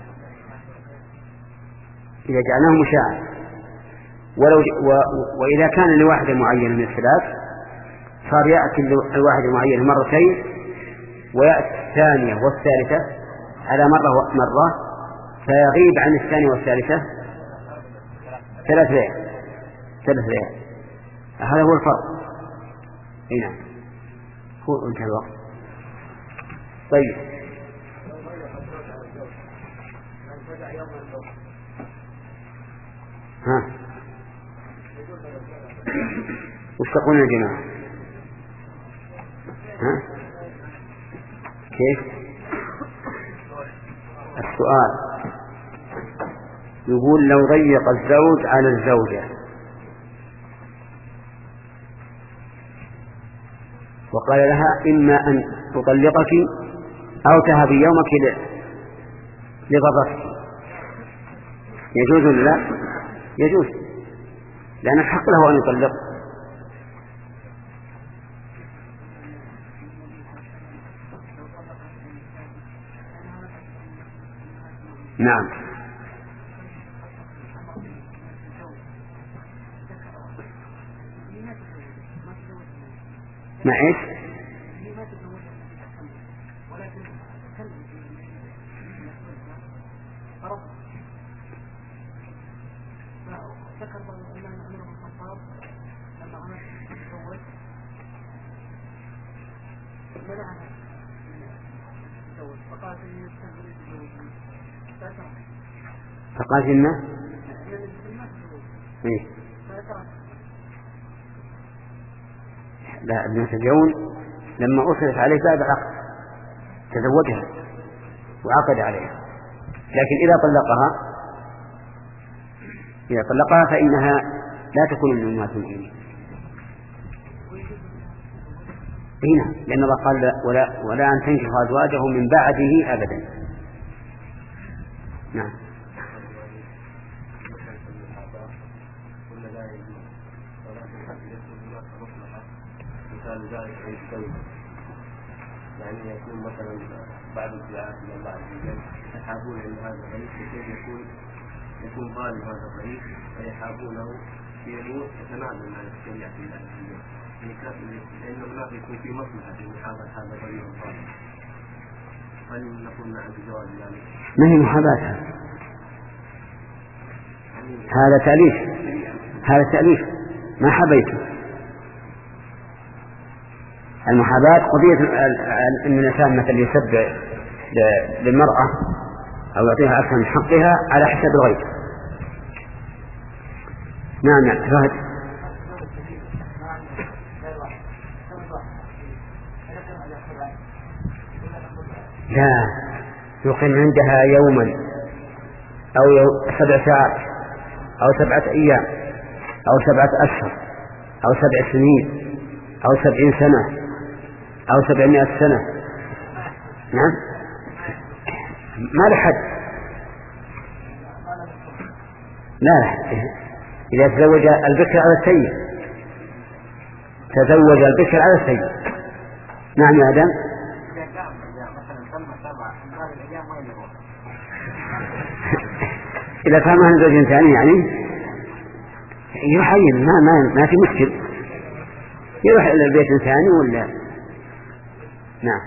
A: إذا جعلناه مشاعا. ولو و... وإذا كان لواحدة معينة من الثلاث صار يأتي الواحدة المعينة مرتين، ويأتي الثانية والثالثة على مرة مرة، فيغيب عن الثانية والثالثة ثلاث ليال ثلاث ليال هذا هو الفرق. هنا هو انتهى الوقت. طيب ها وش تقولون يا جماعة؟ ها كيف السؤال؟ يقول لو ضيق الزوج على الزوجة وقال لها إما أن تطلقك أو تهبي يومك لضرتك، يجوز ولا لا؟ يجوز، لأن الحق له أن يطلق. نعم ما إيش؟ فقاتلنا إيه؟ لا، ابن سجون لما أصلت عليه بعد عقد تزوجها وعقد عليها، لكن إذا طلقها إذا طلقها فإنها لا تكون من أمهات المؤمنين. هنا لأن الله قال ولا, ولا أن تنكحوا أزواجه من بعده أبدا. نعم
B: يعني يكون مثلا بعد الدعاء من الله عز وجل يحابون ان هذا الرئيس يكون يكون ظالم هذا الرئيس فيحابونه في يموت يتنازل عن الشريعه الله لأن هناك يكون في مصلحة في محاباة هذا الرجل الظالم. هل نقول نعم بجواز ذلك؟
A: ما هي محاباتها؟ هذا تأليف، هذا تأليف ما حبيته. المحاباة قضية أن الإنسان مثلا يسب للمرأة أو يعطيها أكثر من حقها على حساب الغير. نعم نعم فهد. لا، يقيم عندها يوما أو سبع ساعات أو سبعة أيام أو سبعة أشهر أو سبع سنين أو سبعين سنة أو سبعمائة سنة. نعم ما لحد، لا لحد. إذا تزوج البكر على السيد تزوج البكر على السيد. نعم يا آدم. إذا كان معه زوج ثاني يعني يحين ما ما ما في مشكل، يروح إلى البيت ثاني ولا. نعم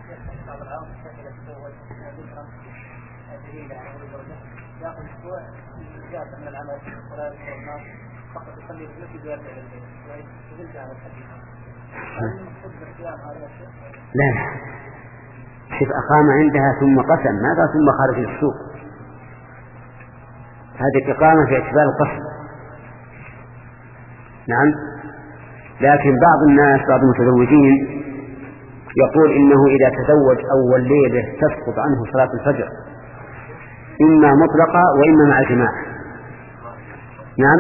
A: لا لا شوف أقام عندها ثم قسم، ما قال ثم خارج السوق. هذه إقامة في اعتبار القسم. نعم، لكن بعض الناس بعض المتزوجين يقول إنه إذا تزوج أول ليلة تسقط عنه صلاة الفجر إما مطلقة وإما مع الجماعة. نعم،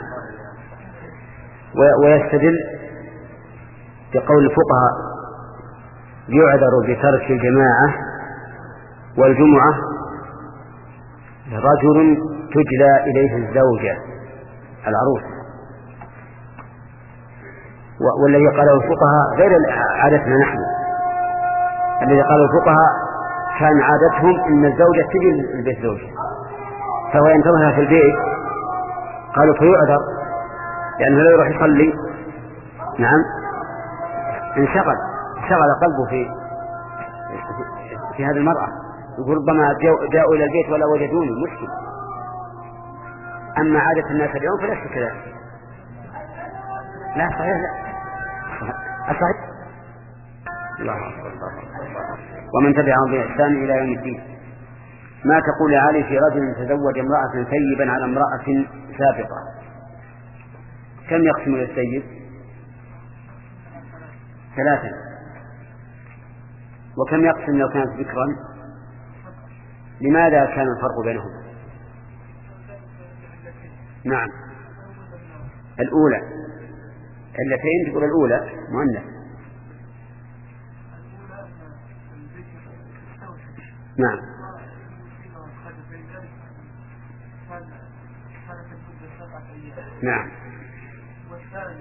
A: ويستدل بقول الفقهاء يعذر بترك الجماعة والجمعة رجل تجلى إليه الزوجة العروس، والذي قاله الفقهاء غير عادتنا نحن. الذي قاله الفقهاء كان عادتهم إن الزوجة تجي للبيت زوجها فهو ينتظرها في البيت، قالوا فيعذر لأنه لا يروح يصلي. نعم، انشغل انشغل قلبه في في هذه المرأة، يقول ربما جاءوا إلى البيت ولا وجدوني مشكل. أما عادة الناس اليوم فليس كذلك. لا صحيح، لا صحيح. الله أكبر. ومن تبعهم بإحسان إلى يوم الدين. ما تقول يا علي في رجل تزوج امرأة ثيبا على امرأة سابقة؟ كم يقسم للسيد؟ ثلاثا. وكم يقسم لو كانت بكرا؟ لماذا كان الفرق بينهما؟ نعم الأولى، اللتين تقول الأولى مؤنث. نعم نعم.
C: والثاني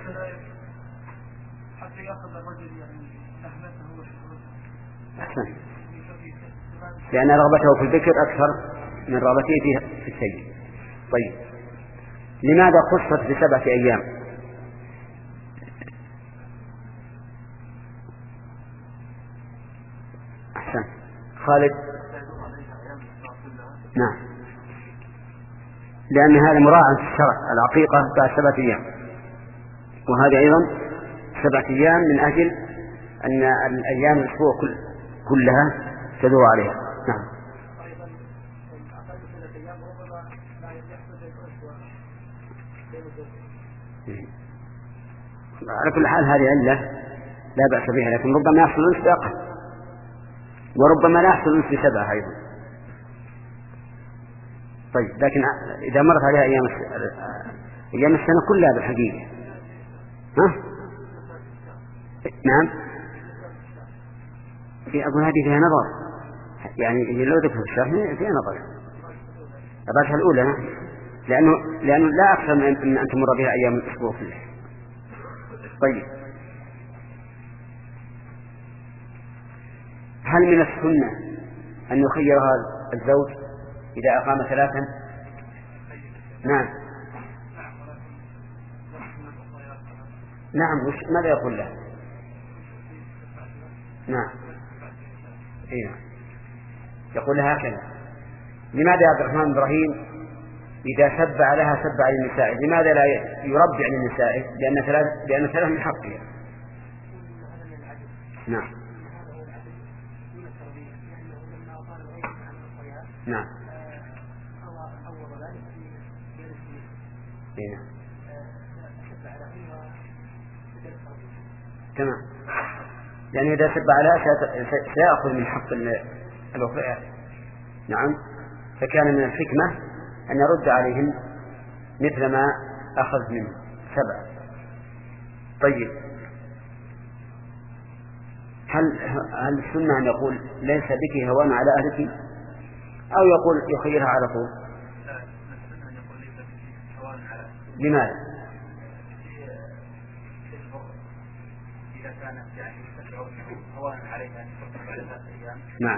C: حتى يأخذ الرجل يعني أهمته وشهوته.
A: أحسن، لأن رغبته في الذكر أكثر من رغبته في السيد. طيب، لماذا خصت بسبعة أيام؟ أحسن. خالد. نعم، لأن هذا مراعاة في الشرع، العقيقة بعد سبعة أيام، وهذا أيضا سبعة أيام من أجل أن الأيام الأسبوع كل كلها تدور عليها. نعم. على كل حال هذه علة لا بأس بها، لكن ربما يحصل أنس بأقل، وربما لا يحصل أنس بسبعة أيضا. طيب، لكن إذا مرت عليها أيام أيام السنة كلها بالحقيقة، ها؟ نعم. في أقول هذه فيها نظر، يعني لو ذكر الشرح فيها نظر. الرجحة الأولى، لأنه لأنه لا أكثر من أن تمر بها أيام الأسبوع كله. طيب، هل من السنة أن يخيرها الزوج إذا أقام ثلاثا؟ نعم نعم. ماذا يقول له؟ نعم إيه. يقول لها هكذا. لماذا يا عبد الرحمن إبراهيم إذا سبع لها سبع للنساء لماذا لا يربع للنساء؟ لأن ثلاث لأن ثلاث من حقها. نعم نعم إيه. تمام. يعني إذا سب عليها سيأخذ من حق الوفاء. نعم. فكان من الحكمة أن يرد عليهم مثل ما أخذ منه سبع. طيب، هل هل السنة أن يقول ليس بك هوان على أهلك، أو يقول يخيرها على طول؟ لماذا؟ إذا كانت يعني تشعر هوان عليها أن تكون بعد ثلاث أيام. نعم.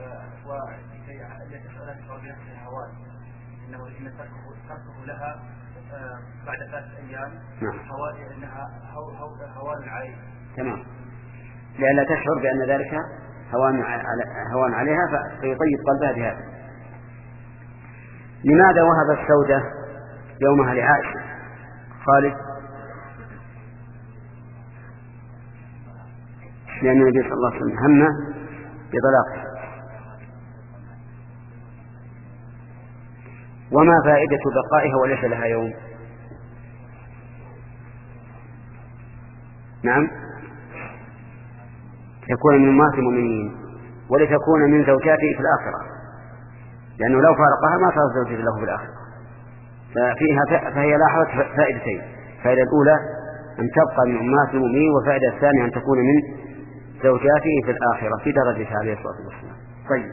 A: والتي تشعر بنفسها هوان، إنه إن تركه تركه لها بعد ثلاث أيام. نعم. هوان إنها هوان عليها. تمام. لأنها تشعر بأن ذلك هوان هوان عليها فيطيب قلبها بهذا. لماذا وهب السودة يومها لعائشة؟ خالد. لأن النبي صلى الله عليه وسلم هم بطلاقها. وما فائدة بقائها وليس لها يوم؟ نعم. تكون من أمهات المؤمنين ولتكون من زوجاته في الآخرة، لأنه لو فارقها ما صارت زوجته له في الآخرة. ففيها فهي لاحظت فائدتين: الفائدة الأولى أن تبقى من أمهات المؤمنين، والفائدة الثانية أن تكون من زوجاته في الآخرة في درجة عليه الصلاة والسلام. طيب،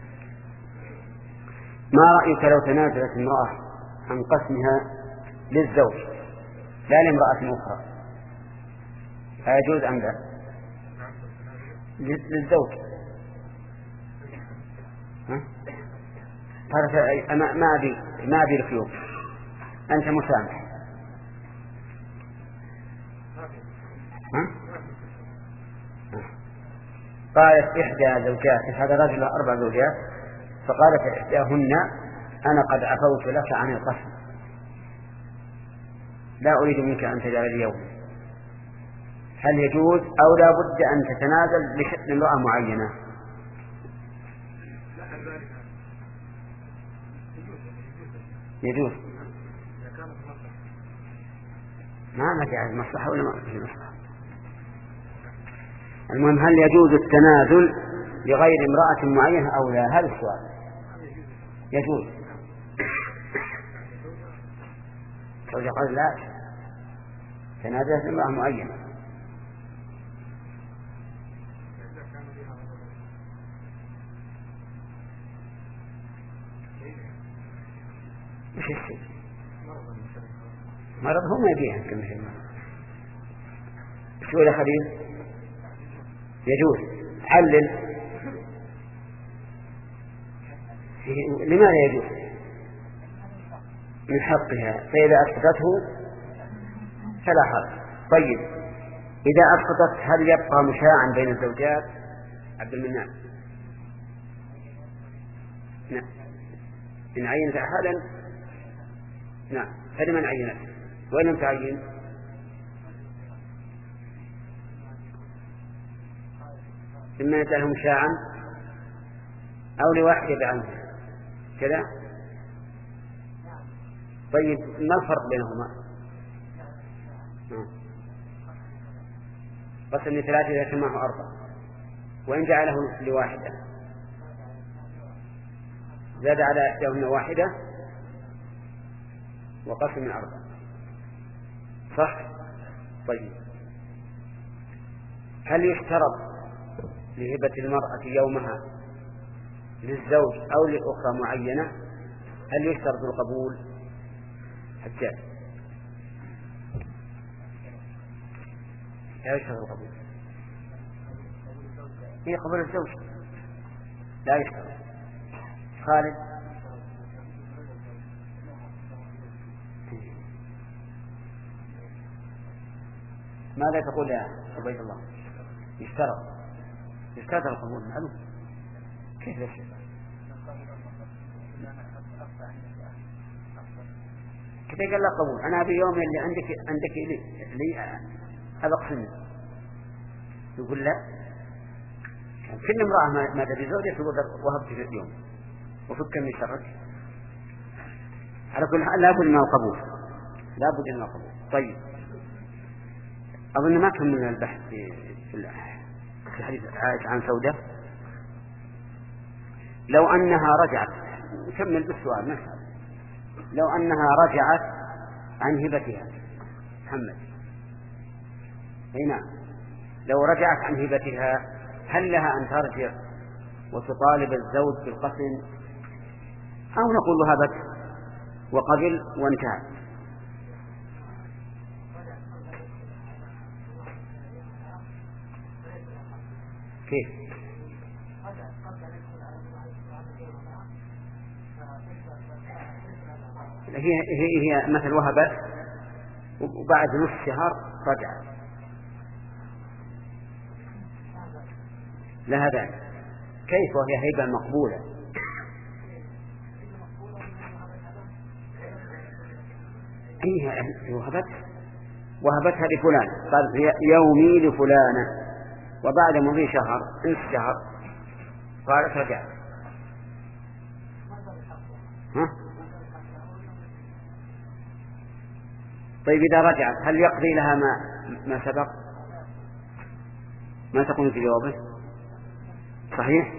A: ما رأيك لو تنازلت امرأة عن قسمها للزوج لا لامرأة أخرى، أيجوز أم لا؟ للزوج. قالت ما أبي ما أبي الخيوط، أنت مسامح. قالت إحدى زوجاته، هذا رجل أربع زوجات، فقالت إحداهن أنا قد عفوت لك عن القسم، لا أريد منك أن تجعل لي يوم. هل يجوز أو لا بد أن تتنازل لشأن امرأة معينة؟ يجوز. ما ما جاء المصلحة ولا ما في المصلحة. المهم هل يجوز التنازل لغير امرأة معينة أو لا؟ هذا السؤال. يجوز. زوجة قال لا تنازلت امرأة معينة. وش الشيء؟ مرض هو ما يبيها كم شيء. شو يا خليل؟ يجوز. علل. لماذا يجوز؟ من حقها، فإذا أسقطته فلا حرج. طيب إذا أسقطت هل يبقى مشاعا بين الزوجات؟ عبد المنان. نعم. إن عينت أحدا نعم فلمن عينت وإن لم تعين إما يجعله مشاعا أو لواحد بعنه كذا. طيب ما الفرق بينهما؟ قسم لثلاثة إذا سماه أربعة وإن جعله لواحدة زاد على إحداهن واحدة وقسم من أربعة صح؟ طيب هل يشترط لهبة المرأة يومها للزوج أو لأخرى معينة؟ هل يشترط القبول؟ حجاج لا يشترط القبول. هي قبول الزوج لا يشترط. خالد ماذا تقول يا عبيد الله؟ يشترط يشترط القبول معلوم. كيف يشترط؟ كيف قال له قبول؟ أنا أبي يوم اللي عندك عندك لي لي أبقسم. يقول لا كل امرأة ما, ما تبي زوجة تقول وهبت في اليوم وفك من شرك. على كل حال لا بد من القبول لا بد من القبول. طيب أظن ما كملنا البحث في في حديث عائشة عن سودة. لو أنها رجعت نكمل بالسؤال نسأل. لو أنها رجعت عن هبتها محمد هنا لو رجعت عن هبتها هل لها أن ترجع وتطالب الزوج بالقسم أو نقول وهبت وقبل وانتهى؟ كيف؟ هي هي هي مثل وهبت وبعد نصف شهر رجعت لها ذلك. كيف وهي هبة مقبولة؟ أيها وهبت وهبتها لفلان قال يومي لفلانة وبعد مضي شهر نصف شهر قالت رجعت. ها؟ طيب إذا رجعت هل يقضي لها ما ما سبق؟ ما تقول في جوابه؟ صحيح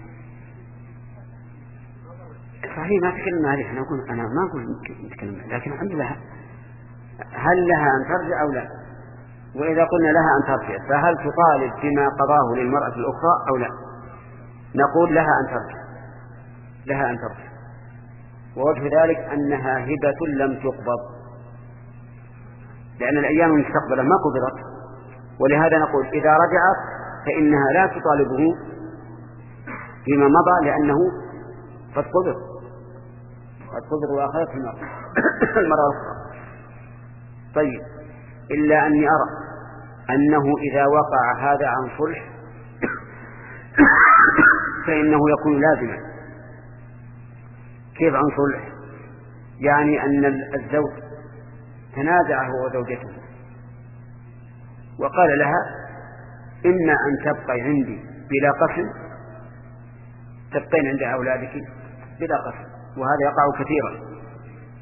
A: صحيح ما تكلمنا عليه. أنا أقول أنا ما أقول نتكلم لكن الحمد لله هل لها أن ترجع أو لا؟ وإذا قلنا لها أن ترجع فهل تطالب بما قضاه للمرأة الأخرى أو لا؟ نقول لها أن ترجع لها أن ترجع ووجه ذلك أنها هبة لم تقبض لأن الأيام المستقبلة ما قبضت ولهذا نقول إذا رجعت فإنها لا تطالبه بما مضى لأنه قد قبض قد قبض وأخذت المرة الأخرى. طيب إلا أني أرى أنه إذا وقع هذا عن صلح فإنه يكون لازما. كيف عن صلح؟ يعني أن الزوج تنازع هو وزوجته وقال لها إما أن تبقي عندي بلا قسم تبقين عند أولادك بلا قسم وهذا يقع كثيرا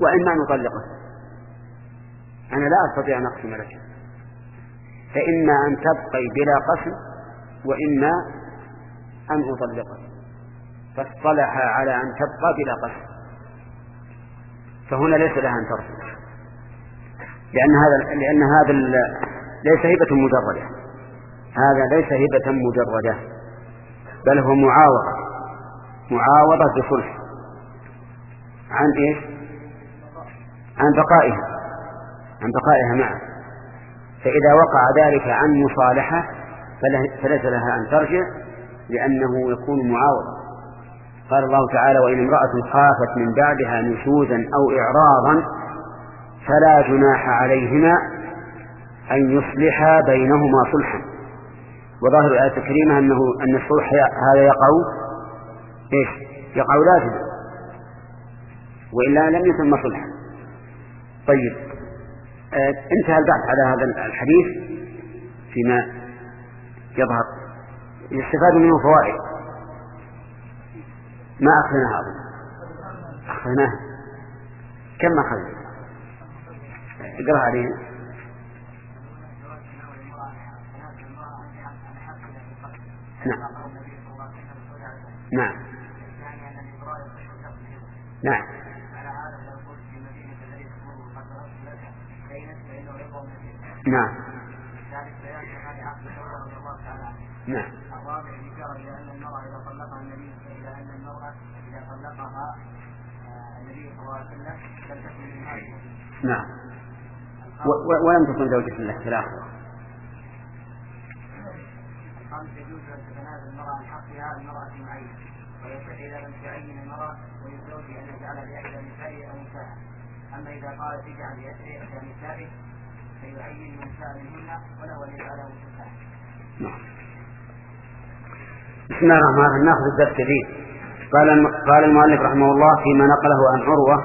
A: وإما أن أطلقه، أنا لا أستطيع أن أقسم لك، فإما أن تبقي بلا قسم وإما أن أطلقه. فاصطلح على أن تبقى بلا قسم، فهنا ليس لها أن ترفض، لأن هذا لأن هذا ليس هبة مجردة، هذا ليس هبة مجردة، بل هو معاوضة معاوضة بصلح عن إيش؟ عن بقائها عن بقائها معه. فإذا وقع ذلك عن مصالحة فليس لها أن ترجع، لأنه يكون معاوضة. قال الله تعالى: وإن امرأة خافت من بعدها نشوزا أو إعراضا فلا جناح عليهما أن يصلحا بينهما صلحا. وظاهر الآية الكريمة أنه أن الصلح هذا يقع إيش؟ يقع لازما، وإلا لم يسمى صلحا. طيب، آه انتهى البحث على هذا الحديث فيما يظهر يستفاد منه فوائد ما أخذناها أظن أخذناها كم أخذنا؟ اقرأ علينا. نعم نعم نعم نعم نعم
C: الرابع إشارة إلى أن المرأة إذا طلقها النبي إلى أن المرأة إذا طلقها النبي صلى الله عليه وسلم لم تكن من هذه.
A: نعم ولم تكن زوجة له في الآخرة.
C: الخامس يجوز أن تتنازل المرأة عن حقها المرأة معينة، ويصح إذا لم تعين المرأة وللزوج أن يجعل لإحدى نسائه أو نساءها. أما إذا قالت اجعل لإحدى نسائه فيعين من شاء منهن وله أن يجعله نساءه.
A: نعم. بسم الله الرحمن الرحيم. ناخذ الدرس فيه. قال قال المؤلف رحمه الله فيما نقله عن عروة: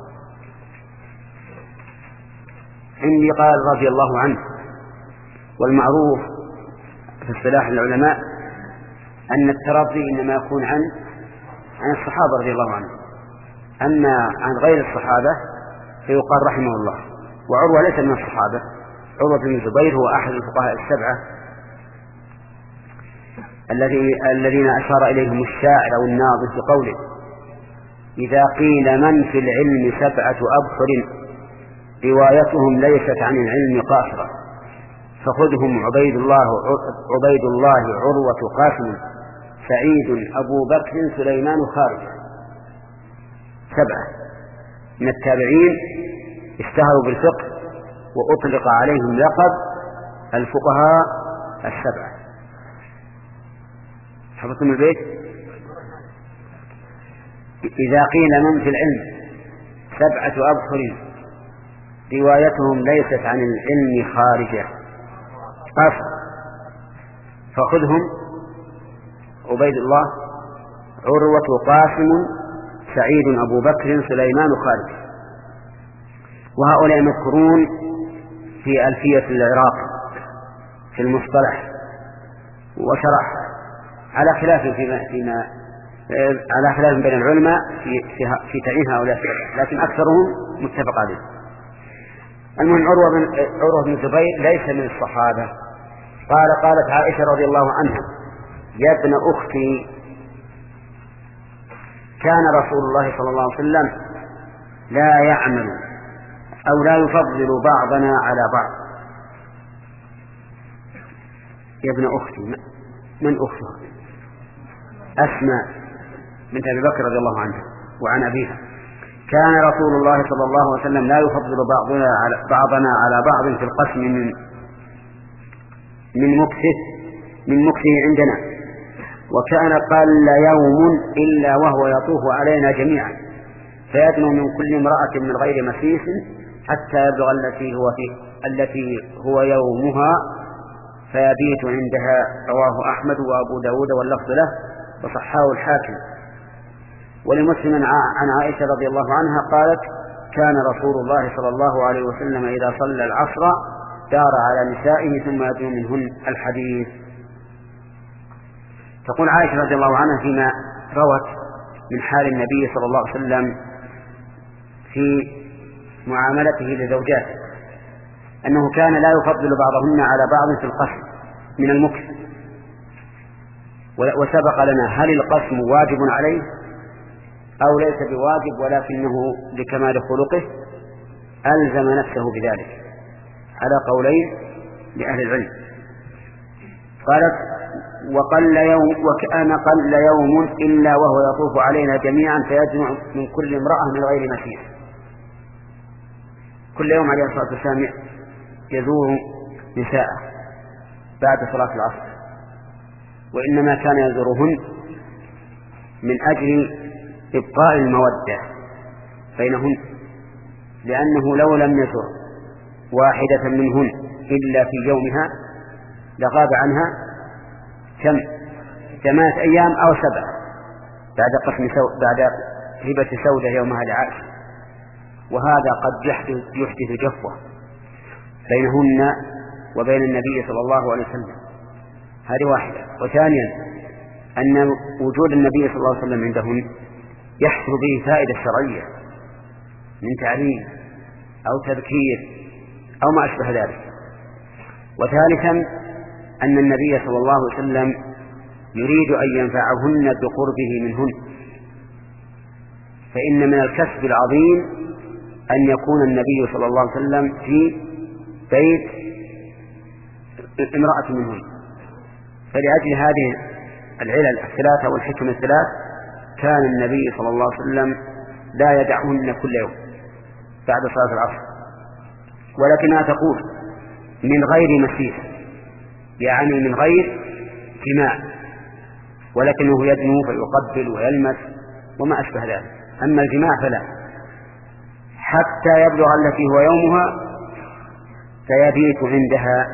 A: عندي قال رضي الله عنه. والمعروف في اصطلاح العلماء أن الترضي إنما يكون عن عن الصحابة رضي الله عنهم، أما عن غير الصحابة فيقال رحمه الله. وعروة ليس من الصحابة، عروة بن الزبير هو أحد الفقهاء السبعة الذين أشار إليهم الشاعر أو الناظم في قوله: إذا قيل من في العلم سبعة أبحر روايتهم ليست عن العلم قاصرة فخذهم عبيد الله عبيد الله عروة قاسم سعيد أبو بكر سليمان خارج. سبعة من التابعين اشتهروا بالفقه وأطلق عليهم لقب الفقهاء السبعة. حفظتم البيت؟ إذا قيل من في العلم سبعة أبحر روايتهم ليست عن العلم خارجة قاصر فخذهم عبيد الله عروة قاسم سعيد أبو بكر سليمان خارج. وهؤلاء مذكورون في ألفية العراق في المصطلح، وشرح على خلاف فيما, فيما على خلاف بين العلماء في, في, في تعيين هؤلاء، لكن أكثرهم متفق عليه. المهم عروة بن, عروة بن الزبير ليس من الصحابة. قال قالت عائشة رضي الله عنها: يا ابن أختي كان رسول الله صلى الله عليه وسلم لا يعمل أو لا يفضل بعضنا على بعض. يا ابن أختي، من أختها؟ أسماء بنت أبي بكر رضي الله عنها وعن أبيها. كان رسول الله صلى الله عليه وسلم لا يفضل بعضنا على بعضنا على بعض في القسم من من مكثه من مكثه عندنا، وكان قل يوم إلا وهو يطوف علينا جميعا فيدنو من كل امرأة من غير مسيس حتى يبلغ التي هو في التي هو يومها فيبيت عندها. رواه أحمد وأبو داود واللفظ له وصححه الحاكم. ولمسلم عن عائشة رضي الله عنها قالت: كان رسول الله صلى الله عليه وسلم إذا صلى العصر دار على نسائه ثم يدنو منهن الحديث. تقول عائشة رضي الله عنها فيما روت من حال النبي صلى الله عليه وسلم في معاملته لزوجاته أنه كان لا يفضل بعضهن على بعض في القسم من المكر. وسبق لنا هل القسم واجب عليه أو ليس بواجب، ولكنه لكمال خلقه ألزم نفسه بذلك على قولين لأهل العلم. قالت وقل يوم وكان قل يوم إلا وهو يطوف علينا جميعا فيجمع من كل امرأة من غير مسيح. كل يوم عليه الصلاة والسلام يزور نساءه بعد صلاة العصر، وإنما كان يزورهن من أجل إبقاء المودة بينهن، لأنه لو لم يزر واحدة منهن إلا في يومها لغاب عنها كم ثمانية أيام أو سبعة بعد قسم سو... بعد هبة سودة يومها لعائشة، وهذا قد يحدث, يحدث جفوة بينهن وبين النبي صلى الله عليه وسلم. هذه واحدة. وثانيا أن وجود النبي صلى الله عليه وسلم عندهن يحصل به فائدة شرعية من تعليم أو تذكير أو ما أشبه ذلك. وثالثا أن النبي صلى الله عليه وسلم يريد أن ينفعهن بقربه منهن، فإن من الكسب العظيم أن يكون النبي صلى الله عليه وسلم في بيت امرأة منهن. فلأجل هذه العلل الثلاثة والحكم الثلاث كان النبي صلى الله عليه وسلم لا يدعهن كل يوم بعد صلاة العصر، ولكنها تقول من غير مسيح، يعني من غير جماع، ولكنه يدنو فيقبل ويلمس وما أشبه ذلك. أما الجماع فلا، حتى يبلغ التي هو يومها فيبيت عندها،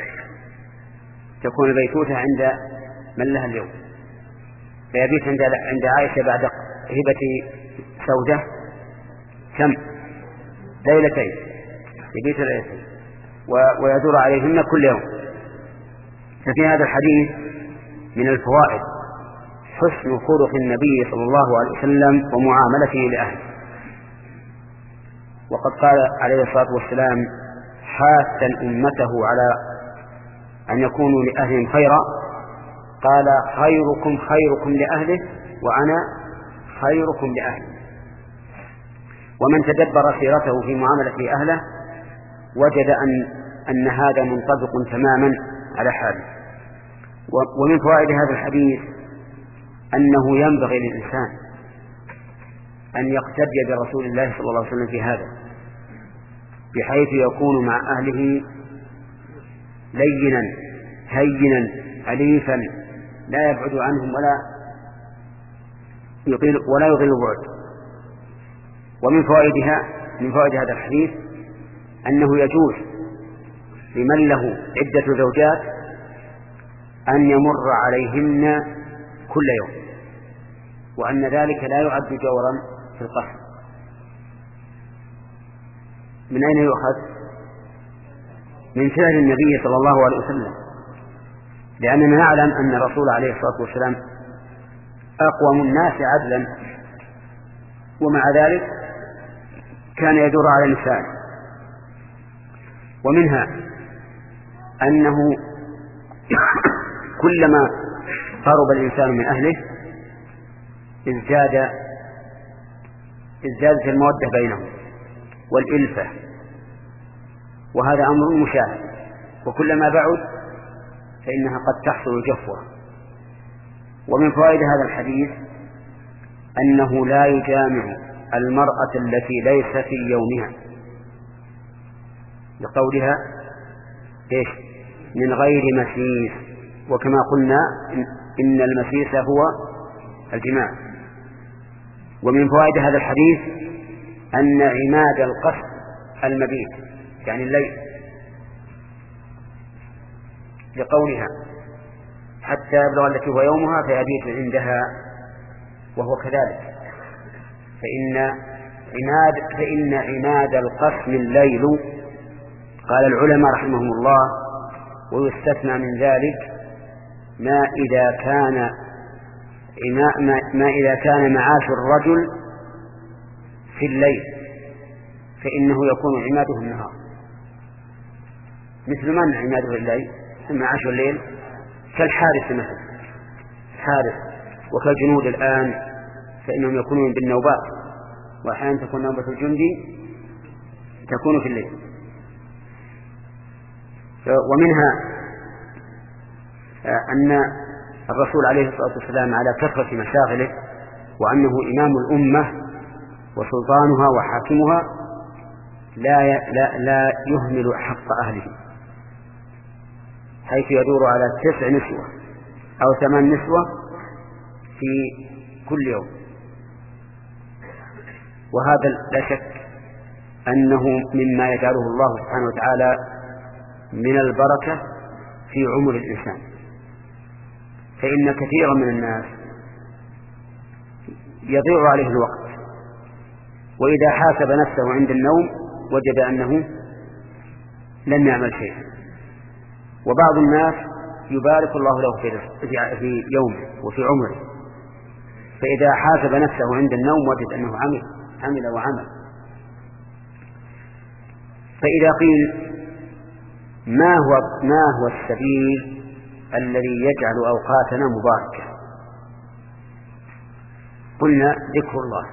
A: تكون البيتوتة عند من لها اليوم، فيبيت عند عند عائشة بعد هبة سودة كم ليلتين، يبيت ليلتين ويدور عليهن كل يوم. ففي هذا الحديث من الفوائد حسن خلق النبي صلى الله عليه وسلم ومعاملته لأهله. وقد قال عليه الصلاة والسلام حاثا أمته على أن يكونوا لأهلهم خيرا، قال خيركم خيركم لأهله وأنا خيركم لأهله. ومن تدبر سيرته في معاملة أهله وجد أن, أن هذا منطبق تماما على حاله. ومن فوائد هذا الحديث أنه ينبغي للإنسان أن يقتدي برسول الله صلى الله عليه وسلم في هذا، بحيث يكون مع أهله لينا هينا أليفا لا يبعد عنهم ولا يطيل ولا يطيل بعد. ومن فوائدها من فوائد هذا الحديث أنه يجوز لمن له عدة زوجات أن يمر عليهن كل يوم، وأن ذلك لا يعد جورا في القسم. من أين يؤخذ؟ من فعل النبي صلى الله عليه وسلم، لأننا نعلم أن الرسول عليه الصلاة والسلام أقوم الناس عدلا، ومع ذلك كان يدور على نسائه. ومنها أنه كلما قرب الإنسان من أهله ازداد ازدادت المودة بينهم والإلفة، وهذا أمر مشاهد، وكلما بعد فإنها قد تحصل جفوة. ومن فوائد هذا الحديث أنه لا يجامع المرأة التي ليس في يومها، لقولها إيش؟ من غير مسيس، وكما قلنا إن المسيس هو الجماع. ومن فوائد هذا الحديث أن عماد القصد المبيت، يعني الليل، لقولها حتى يبلغ التي هو يومها فيبيت عندها، وهو كذلك، فإن عناد فإن عناد القسم الليل. قال العلماء رحمهم الله ويستثنى من ذلك ما إذا كان ما, ما إذا كان معاش الرجل في الليل فإنه يكون عماده النهار، مثل من عماده الليل ثم عاش الليل، كالحارس مثلا، الحارس وكالجنود الآن فإنهم يكونون بالنوبات، وأحيانا تكون نوبة الجندي تكون في الليل. ومنها أن الرسول عليه الصلاة والسلام على كثرة مشاغله وأنه إمام الأمة وسلطانها وحاكمها لا لا لا يهمل حق أهله، حيث يدور على تسع نسوة أو ثمان نسوة في كل يوم. وهذا لا شك أنه مما يجعله الله سبحانه وتعالى من البركة في عمر الإنسان، فإن كثيرا من الناس يضيع عليه الوقت، وإذا حاسب نفسه عند النوم وجد أنه لم يعمل شيء. وبعض الناس يبارك الله له في يومه وفي عمره، فإذا حاسب نفسه عند النوم وجد أنه عمل عمل وعمل. فإذا قيل ما هو ما هو السبيل الذي يجعل أوقاتنا مباركة، قلنا ذكر الله،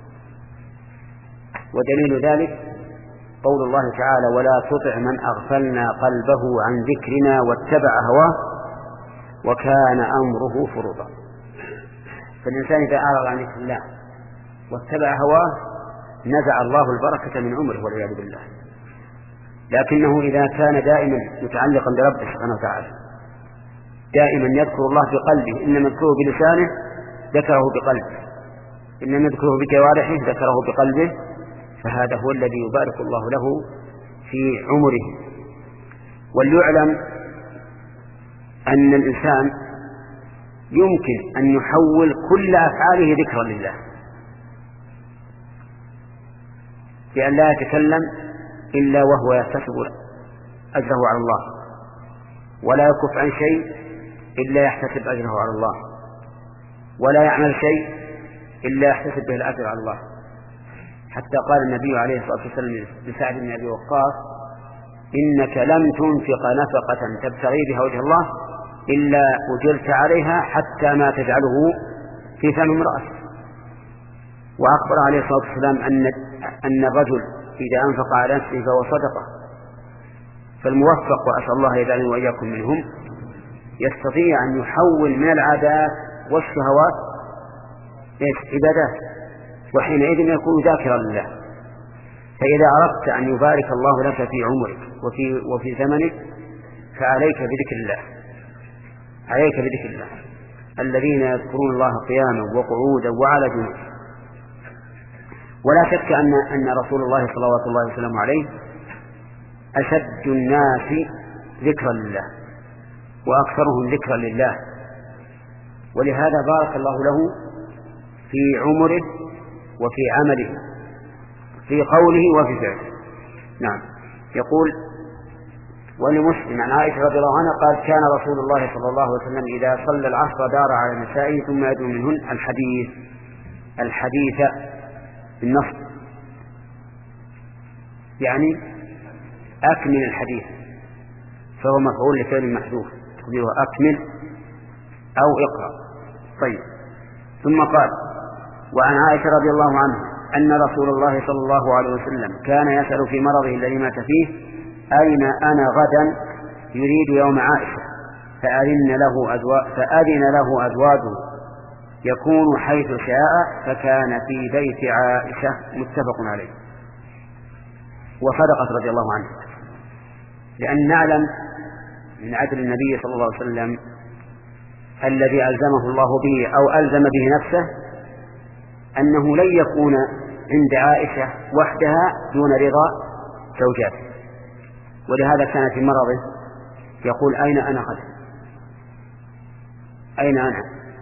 A: ودليل ذلك قول الله تعالى: ولا تطع من أغفلنا قلبه عن ذكرنا واتبع هواه وكان أمره فرطا. فالإنسان إذا أعرض عن ذكر الله واتبع هواه نزع الله البركة من عمره والعياذ بالله. لكنه إذا كان دائما متعلقا بربه سبحانه وتعالى، دائما يذكر الله بقلبه، إنما يذكره بلسانه ذكره بقلبه، إنما يذكره بجوارحه ذكره بقلبه، فهذا هو الذي يبارك الله له في عمره. وليعلم أن الإنسان يمكن أن يحول كل أفعاله ذكرا لله، بأن لا يتكلم إلا وهو يحتسب أجره على الله، ولا يكف عن شيء إلا يحتسب أجره على الله، ولا يعمل شيء إلا يحتسب به الأجر على الله. حتى قال النبي عليه الصلاة والسلام لسعد بن أبي وقاص: إنك لم تنفق نفقة تبتغي بها وجه الله إلا أجرت عليها حتى ما تجعله في فم امرأتك. وأخبر عليه الصلاة والسلام أن أن الرجل إذا أنفق على نفسه فهو صدقة. فالموفق، وأسأل الله يجعلني وإياكم منهم، يستطيع أن يحول من العادات والشهوات عبادات، وحينئذ يكون ذاكرا لله. فإذا أردت أن يبارك الله لك في عمرك وفي, وفي زمنك فعليك بذكر الله، عليك بذكر الله. الذين يذكرون الله قياما وقعودا وعلى جنوب. ولا شك أن أن رسول الله صلوات الله وسلامه عليه أشد الناس ذكرا لله وأكثرهم ذكرا لله، ولهذا بارك الله له في عمره وفي عمله، في قوله وفي فعله. نعم. يقول: ولمسلم عن عائشة رضي الله عنها قال: كان رسول الله صلى الله عليه وسلم إذا صلى العصر دار على نسائه ثم يدعو منهن الحديث الحديث بالنصب، يعني أكمل الحديث، فهو مفعول لفعل محذوف تقديره أكمل أو اقرأ. طيب. ثم قال: وعن عائشة رضي الله عنها أن رسول الله صلى الله عليه وسلم كان يسأل في مرضه الذي مات فيه: أين أنا غدا؟ يريد يوم عائشة، فأذن له أزواج فأذن له أزواجه يكون حيث شاء، فكان في بيت عائشة. متفق عليه. وصدقت رضي الله عنه، لأن نعلم من عدل النبي صلى الله عليه وسلم الذي ألزمه الله به أو ألزم به نفسه أنه لن يكون عند عائشة وحدها دون رضا زوجاته. ولهذا كان في مرضه يقول: أين أنا غدا؟ أين أنا؟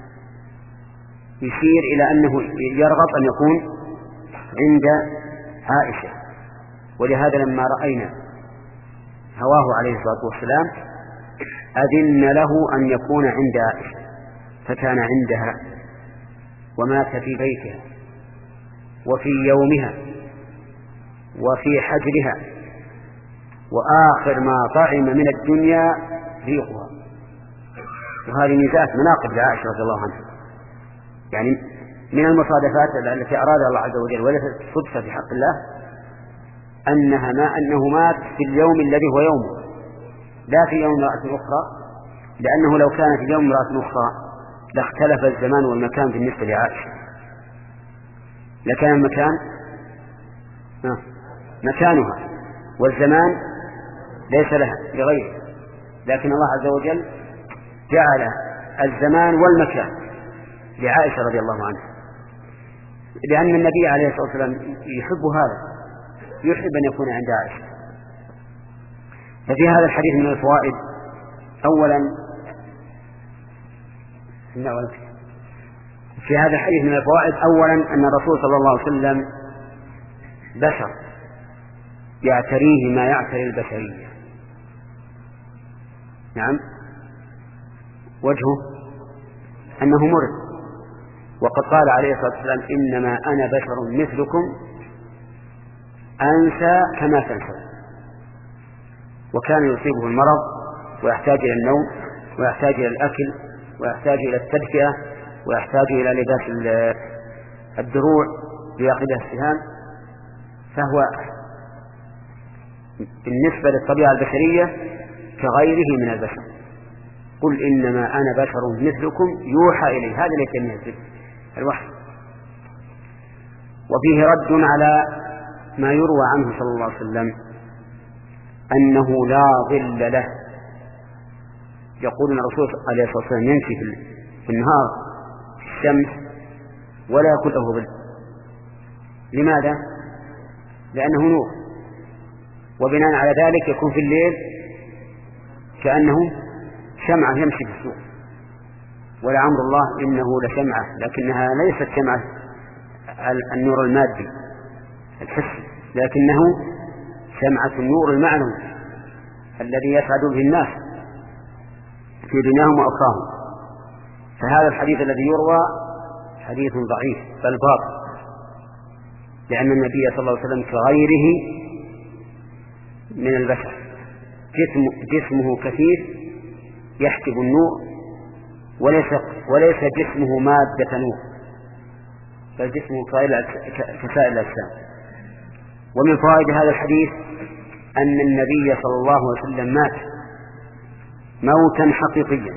A: يشير إلى أنه يرغب أن يكون عند عائشة. ولهذا لما رأينا هواه عليه الصلاة والسلام أذن له أن يكون عند عائشة، فكان عندها ومات في بيتها وفي يومها، وفي حجرها، وآخر ما طعم من الدنيا ريقها. وهذه ميزات مناقب لعائشة رضي الله عنها، يعني من المصادفات التي أرادها الله عز وجل وليست صدفة في حق الله أنها ما أنه مات في اليوم الذي هو يومه، لا في يوم امرأة أخرى، لأنه لو كان في يوم امرأة أخرى لاختلف الزمان والمكان بالنسبة لعائشة، لكان المكان مكانها والزمان ليس لها لغيره، لكن الله عز وجل جعل الزمان والمكان لعائشة رضي الله عنها، لأن النبي عليه الصلاة والسلام يحب هذا، يحب أن يكون عند عائشة. ففي هذا الحديث من الفوائد أولا في هذا الحديث من الفوائد أولا أن الرسول صلى الله عليه وسلم بشر يعتريه ما يعتري البشرية. نعم، وجهه أنه مرد، وقد قال عليه الصلاة والسلام إنما أنا بشر مثلكم أنسى كما تنسى. وكان يصيبه المرض ويحتاج إلى النوم ويحتاج إلى الأكل ويحتاج إلى التدفئة ويحتاج إلى لباس الدروع ليقظه السهام، فهو بالنسبة للطبيعة البشرية كغيره من البشر. قل إنما أنا بشر مثلكم يوحى إلي، هذا ليس من الوحي. وفيه رد على ما يروى عنه صلى الله عليه وسلم أنه لا ظل له. يقول أن الرسول عليه الصلاة والسلام يمشي في النهار في الشمس ولا يكون له ظل. لماذا؟ لأنه نور، وبناء على ذلك يكون في الليل كأنه شمعة يمشي في السوق. ولعمر الله إنه لشمعة، لكنها ليست شمعة النور المادي الحسي، لكنه شمعة النور المعنوي الذي يسعد به الناس في دنياهم وأخراهم. فهذا الحديث الذي يروى حديث ضعيف بل باطل، لأن النبي صلى الله عليه وسلم كغيره من البشر، جسم جسمه كثيف يحجب النور، وليس وليس جسمه مادة نور، بل جسمه كسائر الأجسام. ومن فوائد هذا الحديث أن النبي صلى الله عليه وسلم مات موتا حقيقيا،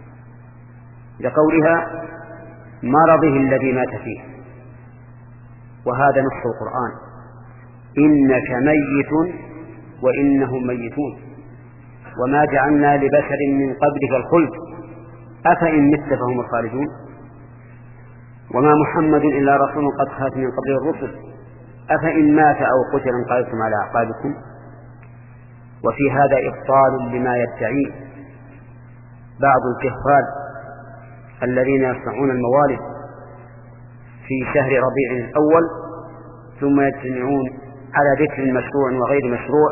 A: لقولها مرضه الذي مات فيه، وهذا نص القرآن: إنك ميت وإنهم ميتون وما جعلنا لبشر من قبلك الخلد أفإن مت فهم الخالدون وما محمد إلا رسول قد خلت من قبله الرسل أفإن مات أو قتل انقلبتم على أعقابكم. وفي هذا إبطال لما يدعيه بعض الكفار الذين يصنعون الموالد في شهر ربيع الأول ثم يجتمعون على ذكر مشروع وغير مشروع،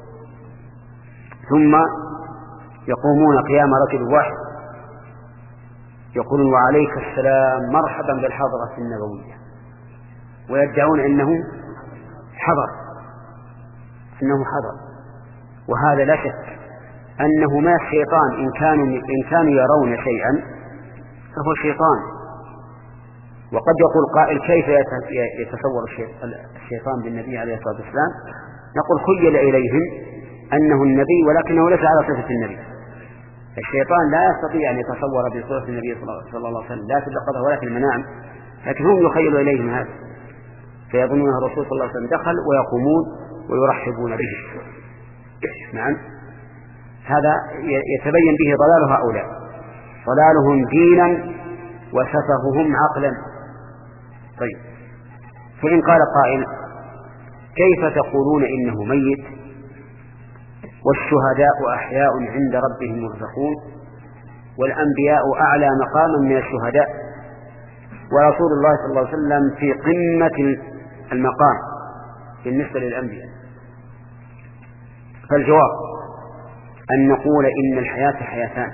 A: ثم يقومون قيام رجل واحد يقولون وعليك السلام مرحبا بالحضرة النبوية، ويدعون أنه حضر أنه حضر وهذا لا شك أنه ما الشيطان إن كانوا, إن كانوا يرون شيئا فهو شيطان. وقد يقول قائل كيف يتصور الشيطان بالنبي عليه الصلاة والسلام؟ نقول خيل إليهم أنه النبي ولكنه ليس على صفة النبي. الشيطان لا يستطيع أن يتصور بصورة النبي صلى الله عليه وسلم لا في اليقظة ولا في المنام، لكن هم يخيل إليهم هذا فيظنون الرسول صلى الله عليه وسلم دخل ويقومون ويرحبون به. نعم، هذا يتبين به ضلال هؤلاء، ضلالهم دينا وسفههم عقلا. طيب، فإن قال قائل كيف تقولون إنه ميت والشهداء أحياء عند ربهم يرزقون والأنبياء أعلى مقاما من الشهداء ورسول الله صلى الله عليه وسلم في قمة المقام بالنسبة للأنبياء؟ فالجواب أن نقول إن الحياة حياتان: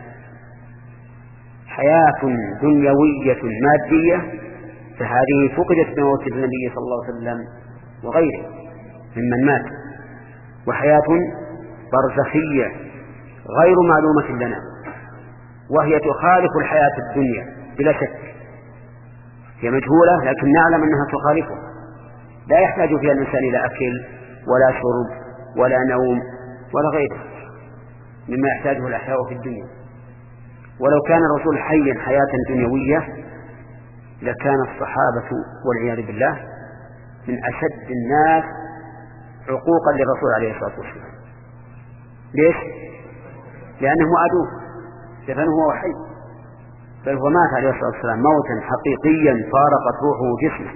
A: حياة دنيوية مادية فهذه فقدت بموت النبي صلى الله عليه وسلم وغيره، ممن مات، وحياة برزخية غير معلومة لنا، وهي تخالف الحياة الدنيا بلا شك، هي مجهولة لكن نعلم أنها تخالفها، لا يحتاج فيها الإنسان إلى أكل ولا شرب ولا نوم ولا غيره مما يحتاجه الأحياء في الدنيا. ولو كان الرسول حيا حياة دنيوية لكان الصحابة والعياذ بالله من أشد الناس عقوقا للرسول عليه الصلاة والسلام. ليش؟ لأنه عدو، لأنه هو حي، بل هو مات عليه الصلاة والسلام موتا حقيقيا فارقت روحه جسمه،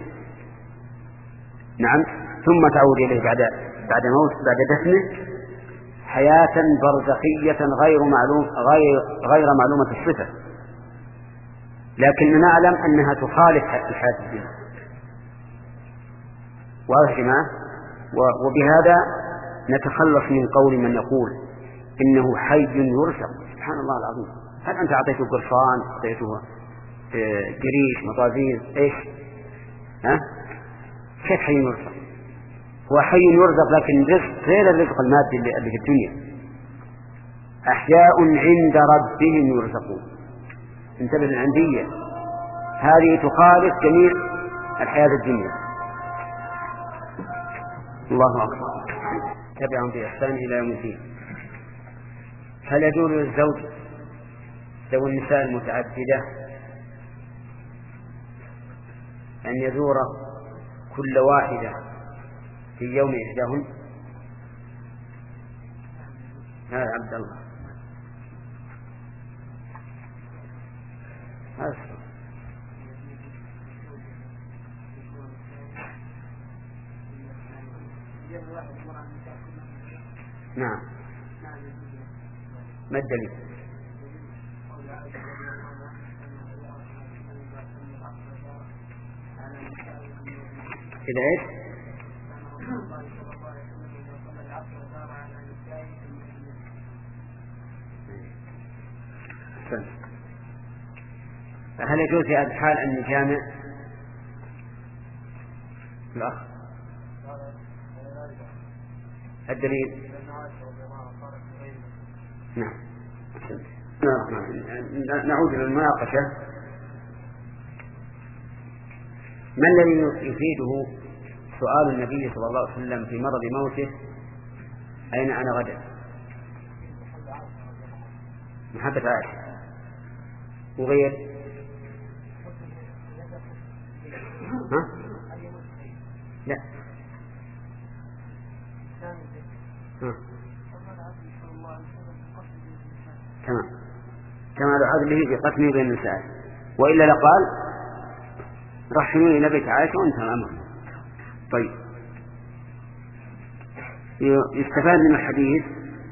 A: نعم، ثم تعود إليه بعد بعد موت بعد دفنه حياة برزخية غير معلوم غير غير معلومة الصفة، لكننا نعلم أنها تخالف الحياة الدنيا. واضح يا جماعة؟ وبهذا نتخلص من قول من يقول إنه حي يرزق. سبحان الله العظيم، هل أنت أعطيته قرصان، أعطيته جريش، مطازيل، إيش؟ ها؟ كيف حي يرزق؟ هو حي يرزق لكن رزق غير الرزق المادي اللي في الدنيا. أحياء عند ربهم يرزقون. انتبه للعندية، هذه تخالف جميع الحياة الدنيا. الله أكبر. تبعهم بإحسان إلى يوم الدين. هل يجوز للزوج ذوي النساء المتعددة أن يزور كل واحدة في يوم إحداهن؟ هذا عبد الله هذا نعم. ما الدليل؟ إذا إيش؟ هل يجوز في هذا الحال أن نجامع الأخ؟ الدليل؟ نعم. نعود إلى المناقشة. ما الذي يفيده سؤال النبي صلى الله عليه وسلم في مرض موته أين أنا غدا؟ محبة عائشة. وغير؟ ها؟ لا. ها. تمام. كمال عدله بقتله بين النساء، وإلا لقال رحموا إلى بيت عائشة وانتهى الأمر. طيب، يستفاد من الحديث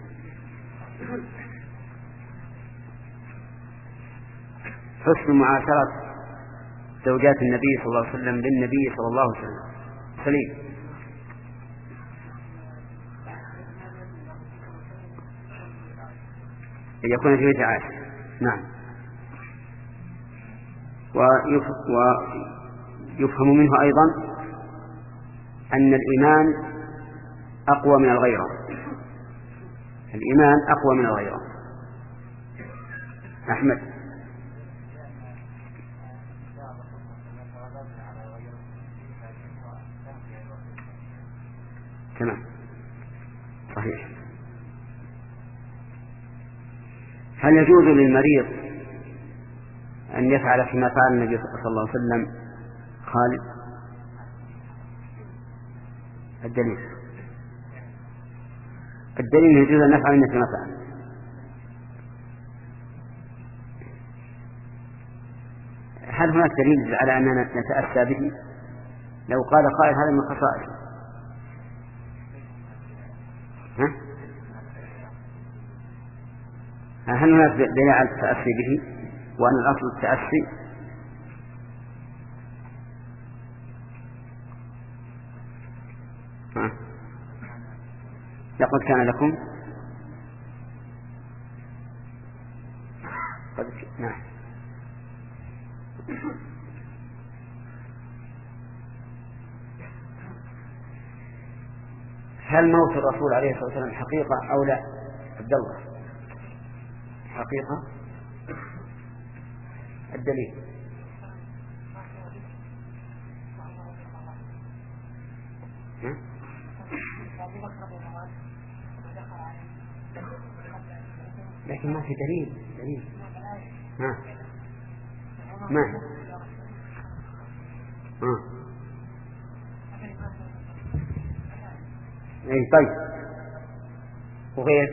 A: حسن معاشرة زوجات النبي صلى الله عليه وسلم للنبي صلى الله عليه وسلم. سليم. يكون في بيت عائشة. نعم. ويفهم منه أيضا أن الإيمان أقوى من الغيرة. الإيمان أقوى من الغيرة. أحمد. تمام. صحيح. هل يجوز للمريض أن يفعل كما فعل النبي صلى الله عليه وسلم؟ خالد. الدليل؟ الدليل يجوز أن نفعل مثل ما فعل. هل هناك دليل على أننا نتأسى به؟ لو قال قائل هذا من خصائصه. ها؟ هل هناك دليل على التأسي به وأن الأصل التأسي؟ ها؟ لقد كان لكم قد نعم. هل موت الرسول عليه الصلاة والسلام حقيقة أو لا؟ عبد الله. حقيقة. الدليل. لكن ما في دليل. دليل ما ما ها. اي طيب. وغير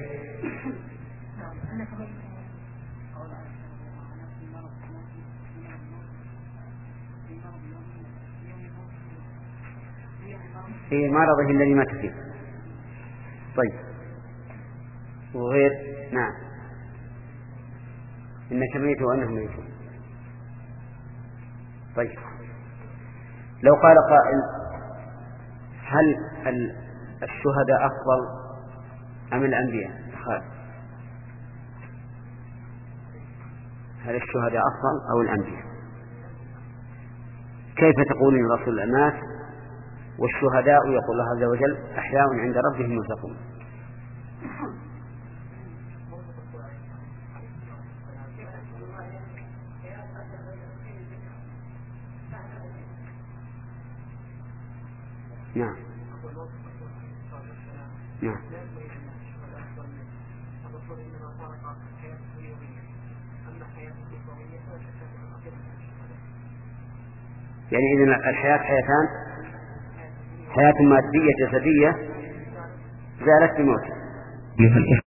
A: في مرضه الذي مات فيه. طيب وغير نعم إنك ميت وأنهم ميتون. طيب لو قال قائل هل الشهداء أفضل أم الأنبياء؟ خالد هل الشهداء أفضل أو الأنبياء؟ كيف تقول إن الرسول مات والشهداء يقول الله عز وجل أحياء عند ربهم يرزقون؟ نعم نعم. يعني إذن الحياة حياتان، حياة مادية جسدية زالت بموته.